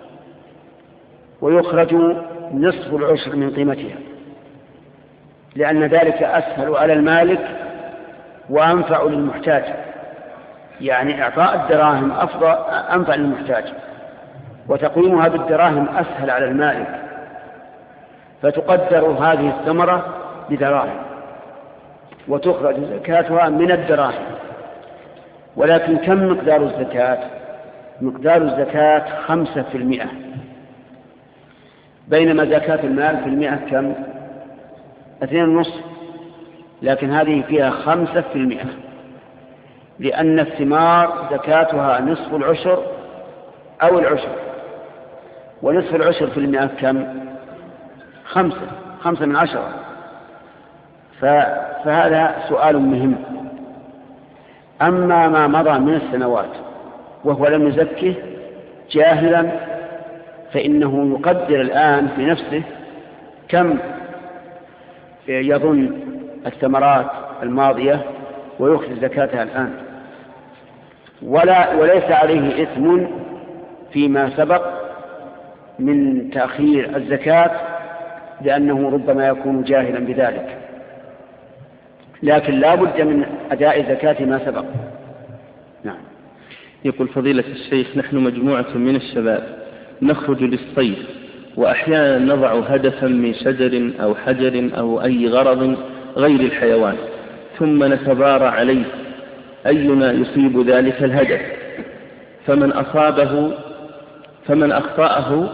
ويخرج نصف العشر من قيمتها، لأن ذلك أسهل على المالك وأنفع للمحتاج، يعني إعطاء الدراهم أفضل أنفع للمحتاج، وتقويمها بالدراهم أسهل على المالك، فتقدر هذه الثمرة بدراهم وتخرج زكاتها من الدراهم. ولكن كم مقدار الزكاة؟ مقدار الزكاة خمسة في المئة، بينما زكاة المال في المئة كم؟ اثنين ونصف، لكن هذه فيها خمسة في المئة، لأن الثمار زكاتها نصف العشر أو العشر، ونصف العشر في المئة كم؟ خمسة خمسة من عشرة. فهذا سؤال مهم. أما ما مضى من السنوات وهو لم يزكه جاهلا فإنه يقدر الآن في نفسه كم يظن الثمرات الماضية ويخرج زكاتها الآن، ولا وليس عليه إثم فيما سبق من تأخير الزكاة، لأنه ربما يكون جاهلا بذلك، لكن لا بد من أداء زكاة ما سبق. نعم. يقول فضيلة الشيخ: نحن مجموعة من الشباب نخرج للصيد، وأحيانا نضع هدفا من شجر أو حجر أو أي غرض غير الحيوان، ثم نتبارى عليه أينا يصيب ذلك الهدف، فمن أصابه فمن أخطأه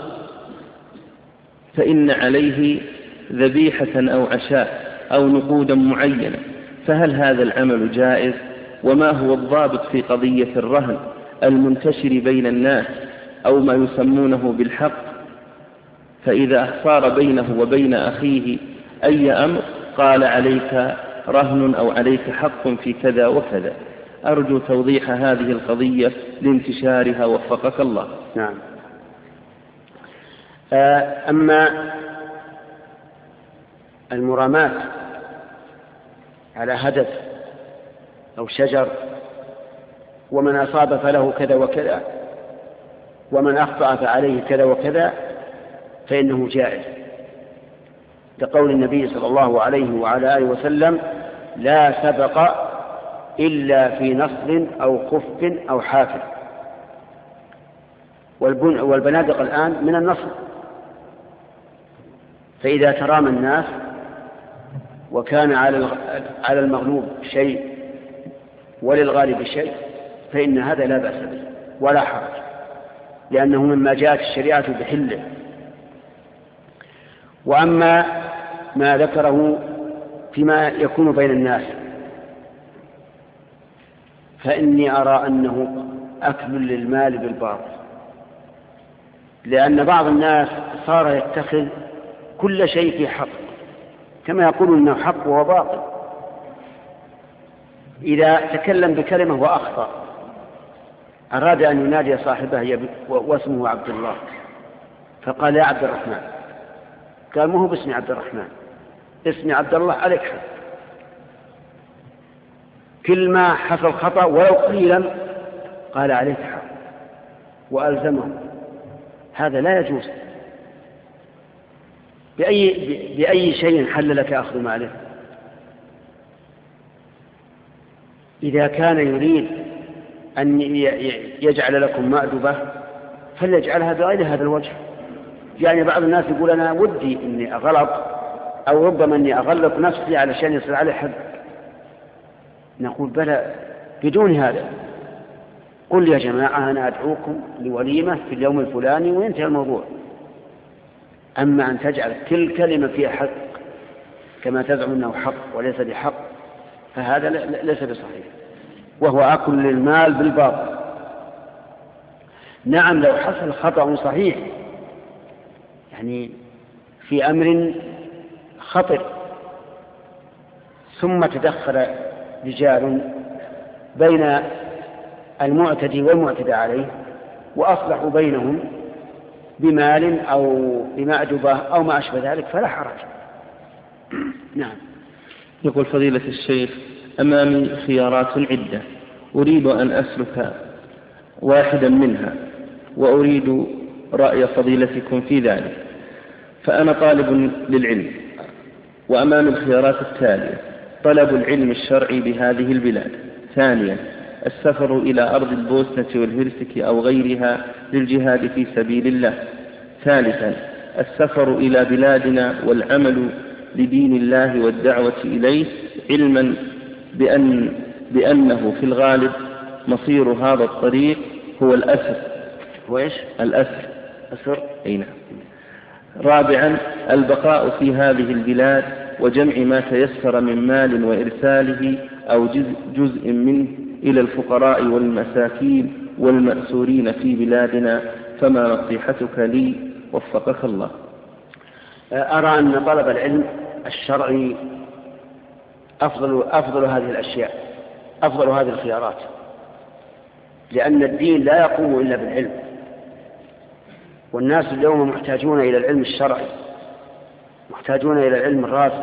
فإن عليه ذبيحة أو عشاء أو نقودا معينة، فهل هذا العمل جائز؟ وما هو الضابط في قضية الرهن المنتشر بين الناس أو ما يسمونه بالحق فإذا صار بينه وبين أخيه أي أمر قال عليك رهن أو عليك حق في كذا وكذا. أرجو توضيح هذه القضية لانتشارها وفقك الله. نعم. أما المرامات على هدف أو شجر، ومن أصاب فله كذا وكذا ومن أخطأ فعليه كذا وكذا، فإنه جائز، لقول النبي صلى الله عليه وعلى آله وسلم: لا سبق إلا في نصر أو خف أو حافل. والبنادق الآن من النصر، فإذا ترامى الناس وكان على المغلوب شيء وللغالب شيء فإن هذا لا بأس به ولا حرج، لأنه مما جاءت الشريعة بحله. وأما ما ذكره فيما يكون بين الناس فإني أرى أنه أكل للمال بالباطل، لأن بعض الناس صار يتخذ كل شيء في حق، كما يقول إنه حق وهو باطل. إذا تكلم بكلمة وأخطأ أراد أن ينادي صاحبه واسمه عبد الله، فقال: يا عبد الرحمن. قال: ما هو باسمي عبد الرحمن، اسمي عبد الله، عليك حق. كل ما حصل خطأ ولو قليلا قال: عليك حق، وألزمه. هذا لا يجوز. بأي, بأي شيء حل لك أخذ ماله؟ إذا كان يريد أن يجعل لكم مأدبة فليجعلها بغير هذا الوجه. يعني بعض الناس يقول: أنا ودي إني أغلط، أو ربما إني أغلط نفسي علشان يصير عليه حد. نقول: بلى، بدون هذا. قل: يا جماعة أنا أدعوكم لوليمة في اليوم الفلاني، وينتهي الموضوع. أما أن تجعل كل كلمة فيها حق كما تزعم أنه حق وليس بحق، فهذا ليس بصحيح، وهو أكل للمال بالباطل. نعم، لو حصل خطأ صحيح، يعني في أمر خطر، ثم تدخل رجال بين المعتدي والمعتدى عليه وأصلحوا بينهم بمال أو بمأدبة أو ما أشبه ذلك، فلا حرج. نعم. يقول فضيلة الشيخ: أمامي خيارات عدة، أريد أن أسلك واحدا منها، وأريد رأي فضيلتكم في ذلك. فأنا طالب للعلم، وأمام الخيارات التالية: طلب العلم الشرعي بهذه البلاد. ثانيا: السفر إلى أرض البوسنة والهرسك أو غيرها للجهاد في سبيل الله. ثالثا: السفر إلى بلادنا والعمل لدين الله والدعوة إليه، علما بأن بأنه في الغالب مصير هذا الطريق هو الأسر. وإيش؟ الأسر. أسر؟ أي نعم. رابعا: البقاء في هذه البلاد وجمع ما تيسر من مال وإرساله أو جزء, جزء منه إلى الفقراء والمساكين والمأسورين في بلادنا. فما نصيحتك لي وفقك الله؟ أرى أن طلب العلم الشرعي أفضل, أفضل هذه الأشياء، أفضل هذه الخيارات، لأن الدين لا يقوم إلا بالعلم، والناس اليوم محتاجون إلى العلم الشرعي، محتاجون إلى العلم الراسخ،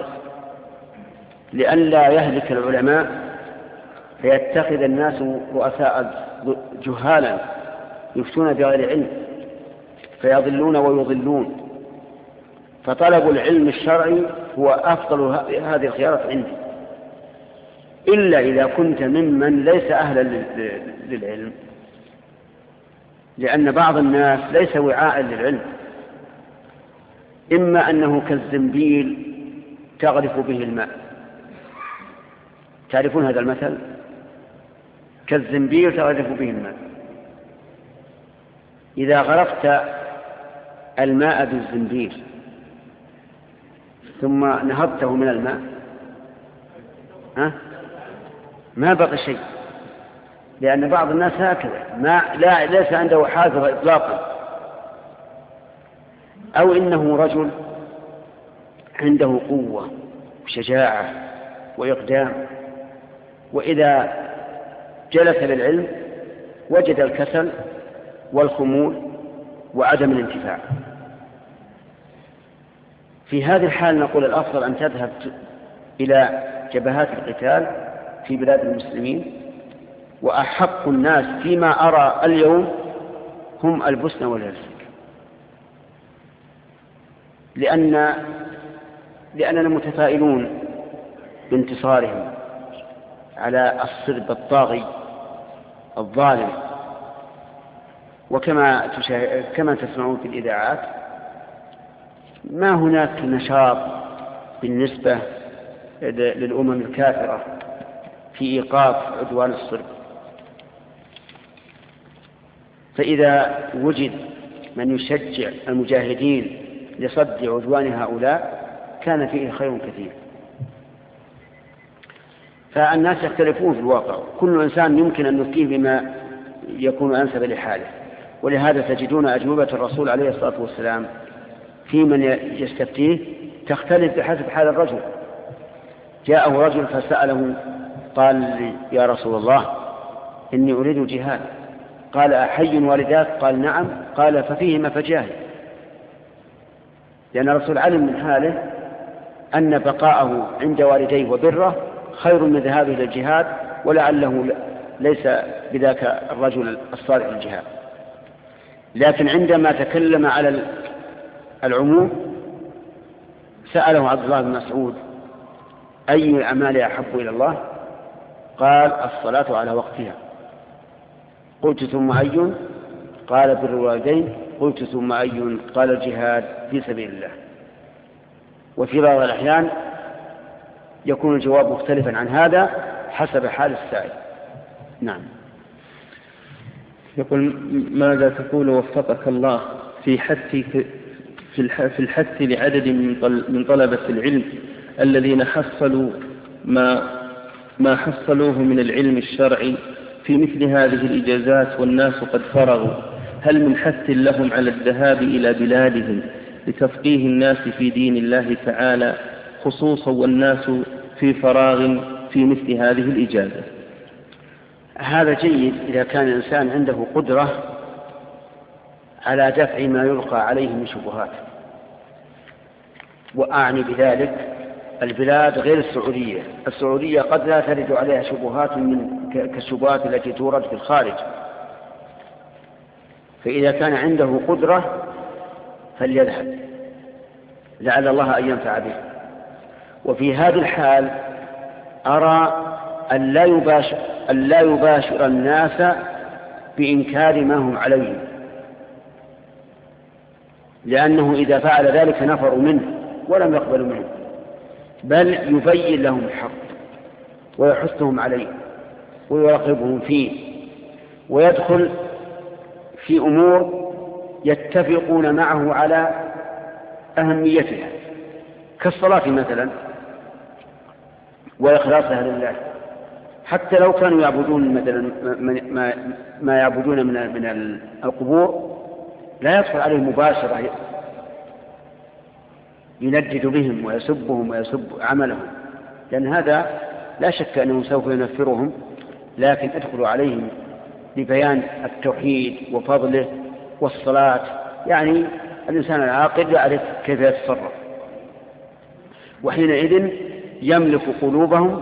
لئلا يهلك العلماء فيتخذ الناس رؤساء جهالا يفتون بغير علم فيضلون ويضلون. فطلب العلم الشرعي هو أفضل هذه الخيارات عندي، إلا إذا كنت ممن ليس أهلا للعلم، لأن بعض الناس ليس وعاء للعلم، إما أنه كالزنبيل تغرف به الماء. تعرفون هذا المثل؟ كالزنبيل تغرف به الماء. إذا غرفت الماء بالزنبيل ثم نهضته من الماء ها؟ ما بقى شيء، لأن بعض الناس هكذا ما لا ليس عنده حافظ إطلاقا. أو إنه رجل عنده قوة وشجاعة وإقدام، وإذا جلس للعلم وجد الكسل والخمول وعدم الانتفاع. في هذه الحال نقول الأفضل أن تذهب إلى جبهات القتال في بلاد المسلمين، وأحق الناس فيما أرى اليوم هم البوسنة والهرسك، لأن لأننا متفائلون بانتصارهم على الصرب الطاغي الظالم. وكما كما تسمعون في الإذاعات ما هناك نشاط بالنسبة للأمم الكافرة في إيقاف عدوان الصرب. فإذا وجد من يشجع المجاهدين لصد عدوان هؤلاء كان فيه خير كثير. فالناس يختلفون في الواقع، كل إنسان يمكن أن نفتيه بما يكون أنسب لحاله. ولهذا تجدون أجوبة الرسول عليه الصلاة والسلام في من يستفتيه تختلف بحسب حال الرجل. جاءه رجل فسأله قال يا رسول الله إني أريد الجهاد، قال أحي والداك؟ قال نعم. قال ففيهما فجاهد، لأن الرسول علم من حاله أن بقاءه عند والديه وبره خير من ذهابه إلى الجهاد، ولعله ليس بذاك الرجل الصالح للجهاد. لكن عندما تكلم على العموم سأله عبد الله بن مسعود أي الأعمال أحب إلى الله؟ قال الصلاة على وقتها. قلت ثم أي؟ قال بر الوالدين. قلت ثم أي؟ قال الجهاد في سبيل الله. وفي بعض الأحيان يكون الجواب مختلفا عن هذا حسب حال السائل. نعم. يقول ماذا تقول وفقك الله في حث في الحث لعدد من طلبة العلم الذين حصلوا ما ما حصلوه من العلم الشرعي في مثل هذه الإجازات والناس قد فرغوا، هل من حث لهم على الذهاب إلى بلادهم لتفقيه الناس في دين الله تعالى، خصوصا والناس في فراغ في مثل هذه الإجازة؟ هذا جيد إذا كان الإنسان عنده قدرة على دفع ما يلقى عليه من شبهات، وأعني بذلك البلاد غير السعودية. السعودية قد لا ترد عليها شبهات من كالشبهات التي تورد في الخارج، فإذا كان عنده قدرة فليذهب لعل الله أن ينفع به. وفي هذه الحال أرى أن لا يباشر, أن لا يباشر الناس بإنكار ما هم عليه، لأنه إذا فعل ذلك نفروا منه ولم يقبلوا منه، بل يبين لهم الحق ويحثهم عليه ويراقبهم فيه، ويدخل في أمور يتفقون معه على أهميتها كالصلاة مثلا وإخلاصها لله، حتى لو كانوا يعبدون مثلا ما, ما يعبدون من, من القبور لا يدخل عليهم مباشرة يندد بهم ويسبهم ويسب عملهم، لأن هذا لا شك أنه سوف ينفرهم، لكن ادخلوا عليهم لبيان التوحيد وفضله والصلاة. يعني الإنسان العاقل يعرف كيف يتصرف، وحينئذ يملك قلوبهم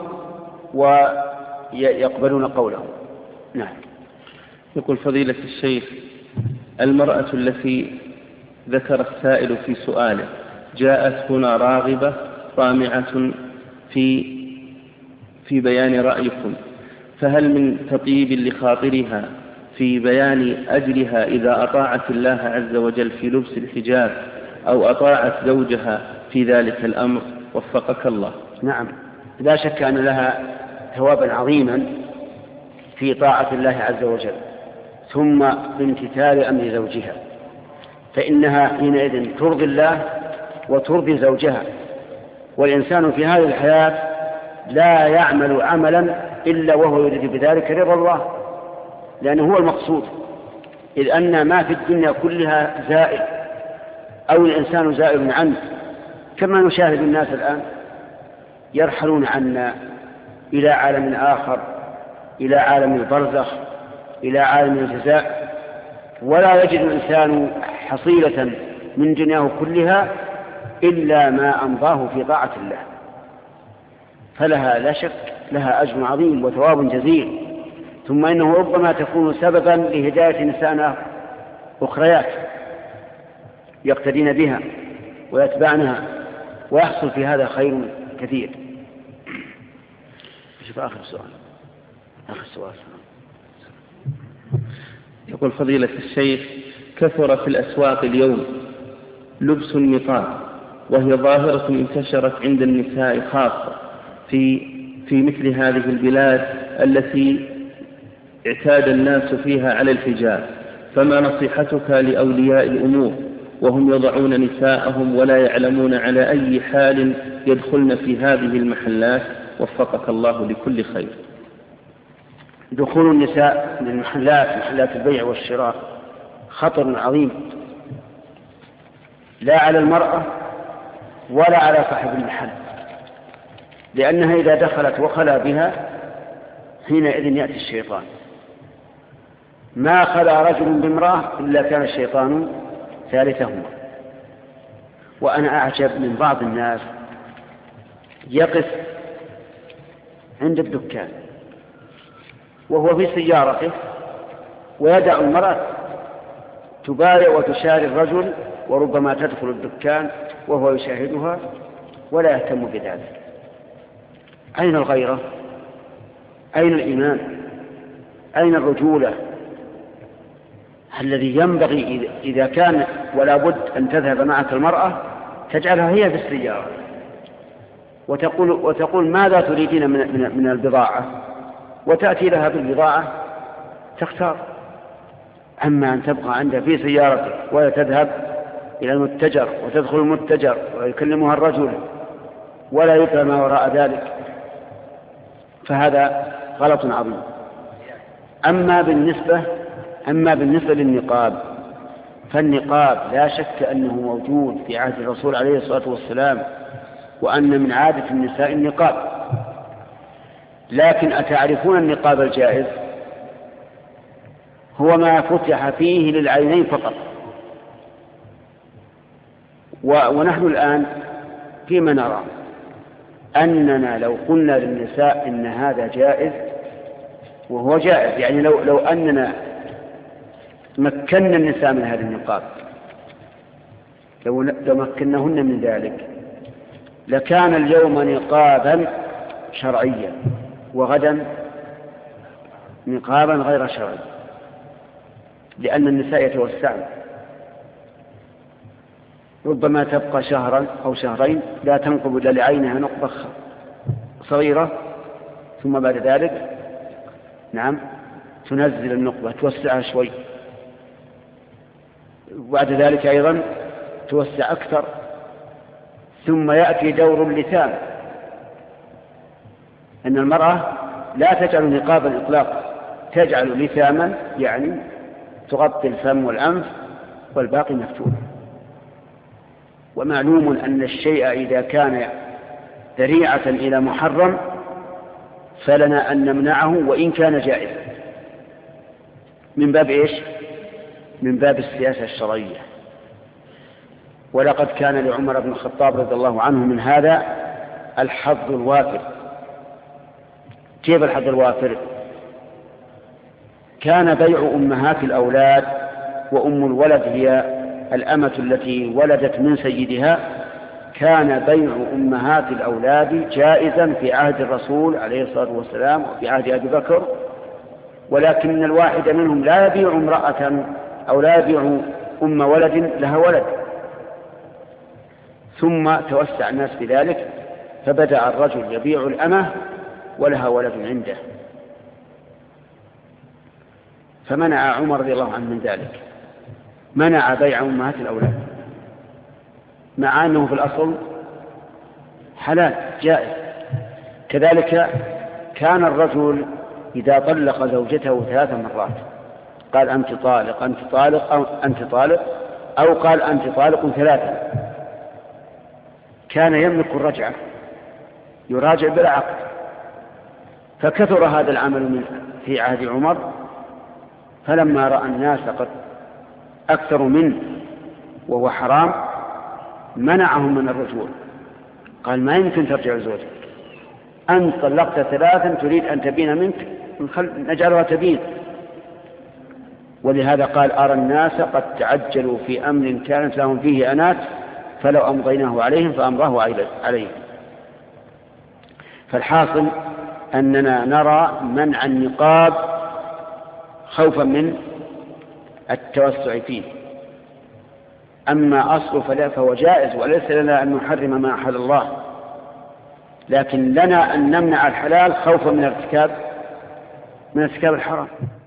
ويقبلون قولهم. نعم. يقول فضيلة الشيخ المرأة التي ذكر السائل في سؤاله جاءت هنا راغبة طامعة في في بيان رأيكم، فهل من تطيب لخاطرها في بيان أجرها إذا أطاعت الله عز وجل في لبس الحجاب أو أطاعت زوجها في ذلك الأمر؟ وفقك الله. نعم، لا شك أن لها ثوابا عظيما في طاعة الله عز وجل ثم بامتثال أمر زوجها، فإنها حينئذ ترضي الله وترضي زوجها. والإنسان في هذه الحياة لا يعمل عملا إلا وهو يريد بذلك رضا الله، لأنه هو المقصود، إذ أن ما في الدنيا كلها زائل أو الإنسان زائر عنه، كما نشاهد الناس الآن يرحلون عنا إلى عالم آخر، إلى عالم البرزخ، إلى عالم الجزاء، ولا يجد الإنسان حصيلة من دنياه كلها إلا ما أمضاه في طاعة الله، فلها لا شك لها أجر عظيم وثواب جزيل. ثم إنه ربما تكون سببا لهداية نساء أخريات يقتدين بها ويتبعنها، ويحصل في هذا خير كثير. شوف آخر سؤال. آخر سؤال. يقول فضيلة الشيخ: كثر في الأسواق اليوم لبس النقاب، وهي ظاهرة انتشرت عند النساء خاصة في في مثل هذه البلاد التي اعتاد الناس فيها على الحجاب، فما نصيحتك لأولياء الأمور وهم يضعون نساءهم ولا يعلمون على أي حال يدخلن في هذه المحلات؟ وفقك الله لكل خير. دخول النساء للمحلات، محلات البيع والشراء، خطر عظيم، لا على المرأة ولا على صاحب المحل، لأنها إذا دخلت وخلا بها حينئذ يأتي الشيطان. ما خلا رجل بامرأة إلا كان الشيطان ثالثهما. وأنا أعجب من بعض الناس يقف عند الدكان وهو في سيارته ويدع المرأة تبايع وتشاري الرجل، وربما تدخل الدكان وهو يشاهدها ولا يهتم بذلك. أين الغيرة؟ أين الإيمان؟ أين الرجولة؟ الذي ينبغي إذا كان ولا بد أن تذهب معك المرأة تجعلها هي في السيارة وتقول, وتقول ماذا تريدين من, من البضاعة، وتأتي لها بالبضاعة تختار. أما أن تبقى عندها في سيارتك ولا تذهب إلى المتجر وتدخل المتجر ويكلمها الرجل ولا يدرى ما وراء ذلك، فهذا غلط عظيم. أما بالنسبة أما بالنسبة للنقاب، فالنقاب لا شك أنه موجود في عهد الرسول عليه الصلاة والسلام، وأن من عادة النساء النقاب. لكن أتعرفون النقاب الجائز؟ هو ما فتح فيه للعينين فقط. ونحن الآن فيما نرى أننا لو قلنا للنساء إن هذا جائز، وهو جائز، يعني لو, لو أننا مكنا النساء من هذا النقاب، لو, لو مكناهن من ذلك لكان اليوم نقابا شرعيا وغدا نقابا غير شرعي، لأن النساء يتوسعن، ربما تبقى شهرا أو شهرين لا تنقب إلا لعينها نقبة صغيرة، ثم بعد ذلك نعم تنزل النقبة توسعها شوي، وبعد ذلك أيضا توسع أكثر، ثم يأتي دور اللثام، أن المرأة لا تجعل نقابا إطلاقا، تجعل لثاما، يعني تغطي الفم والأنف والباقي مفتوح. ومعلوم أن الشيء إذا كان ذريعة إلى محرم فلنا أن نمنعه وإن كان جائزا، من باب إيش؟ من باب السياسة الشرعية. ولقد كان لعمر بن الخطاب رضي الله عنه من هذا الحظ الوافر. كيف الحظ الوافر؟ كان بيع أمهات الأولاد، وأم الولد هي الأمة التي ولدت من سيدها، كان بيع أمهات الأولاد جائزا في عهد الرسول عليه الصلاة والسلام وفي عهد أبي بكر، ولكن الواحد منهم لا يبيع امرأة أو لا يبيع أم ولد لها ولد. ثم توسع الناس بذلك، فبدأ الرجل يبيع الأمة ولها ولد عنده، فمنع عمر رضي الله عنه من ذلك، منع بيع أمهات الأولاد، مع أنه في الأصل حلال جائز. كذلك كان الرجل إذا طلق زوجته ثلاث مرات قال أنت طالق أنت طالق أو أنت طالق، أو قال أنت طالق ثلاثة، كان يملك الرجعة، يراجع بلا عقد. فكثر هذا العمل في عهد عمر، فلما رأى الناس قد أكثر منه وهو حرام منعهم من الرجوع، قال ما يمكن ترجع زوجك، أنت طلقت ثلاثا تريد أن تبين منك، نجعلها تبين. ولهذا قال أرى الناس قد تعجلوا في أمر كانت لهم فيه أنات فلو أمضيناه عليهم فأمضاه عليهم. فالحاصل أننا نرى منع النقاب خوفا من التوسع فيه، أما أصله فهو جائز، وليس لنا أن نحرم ما أحل الله، لكن لنا أن نمنع الحلال خوفا من ارتكاب من ارتكاب الحرام.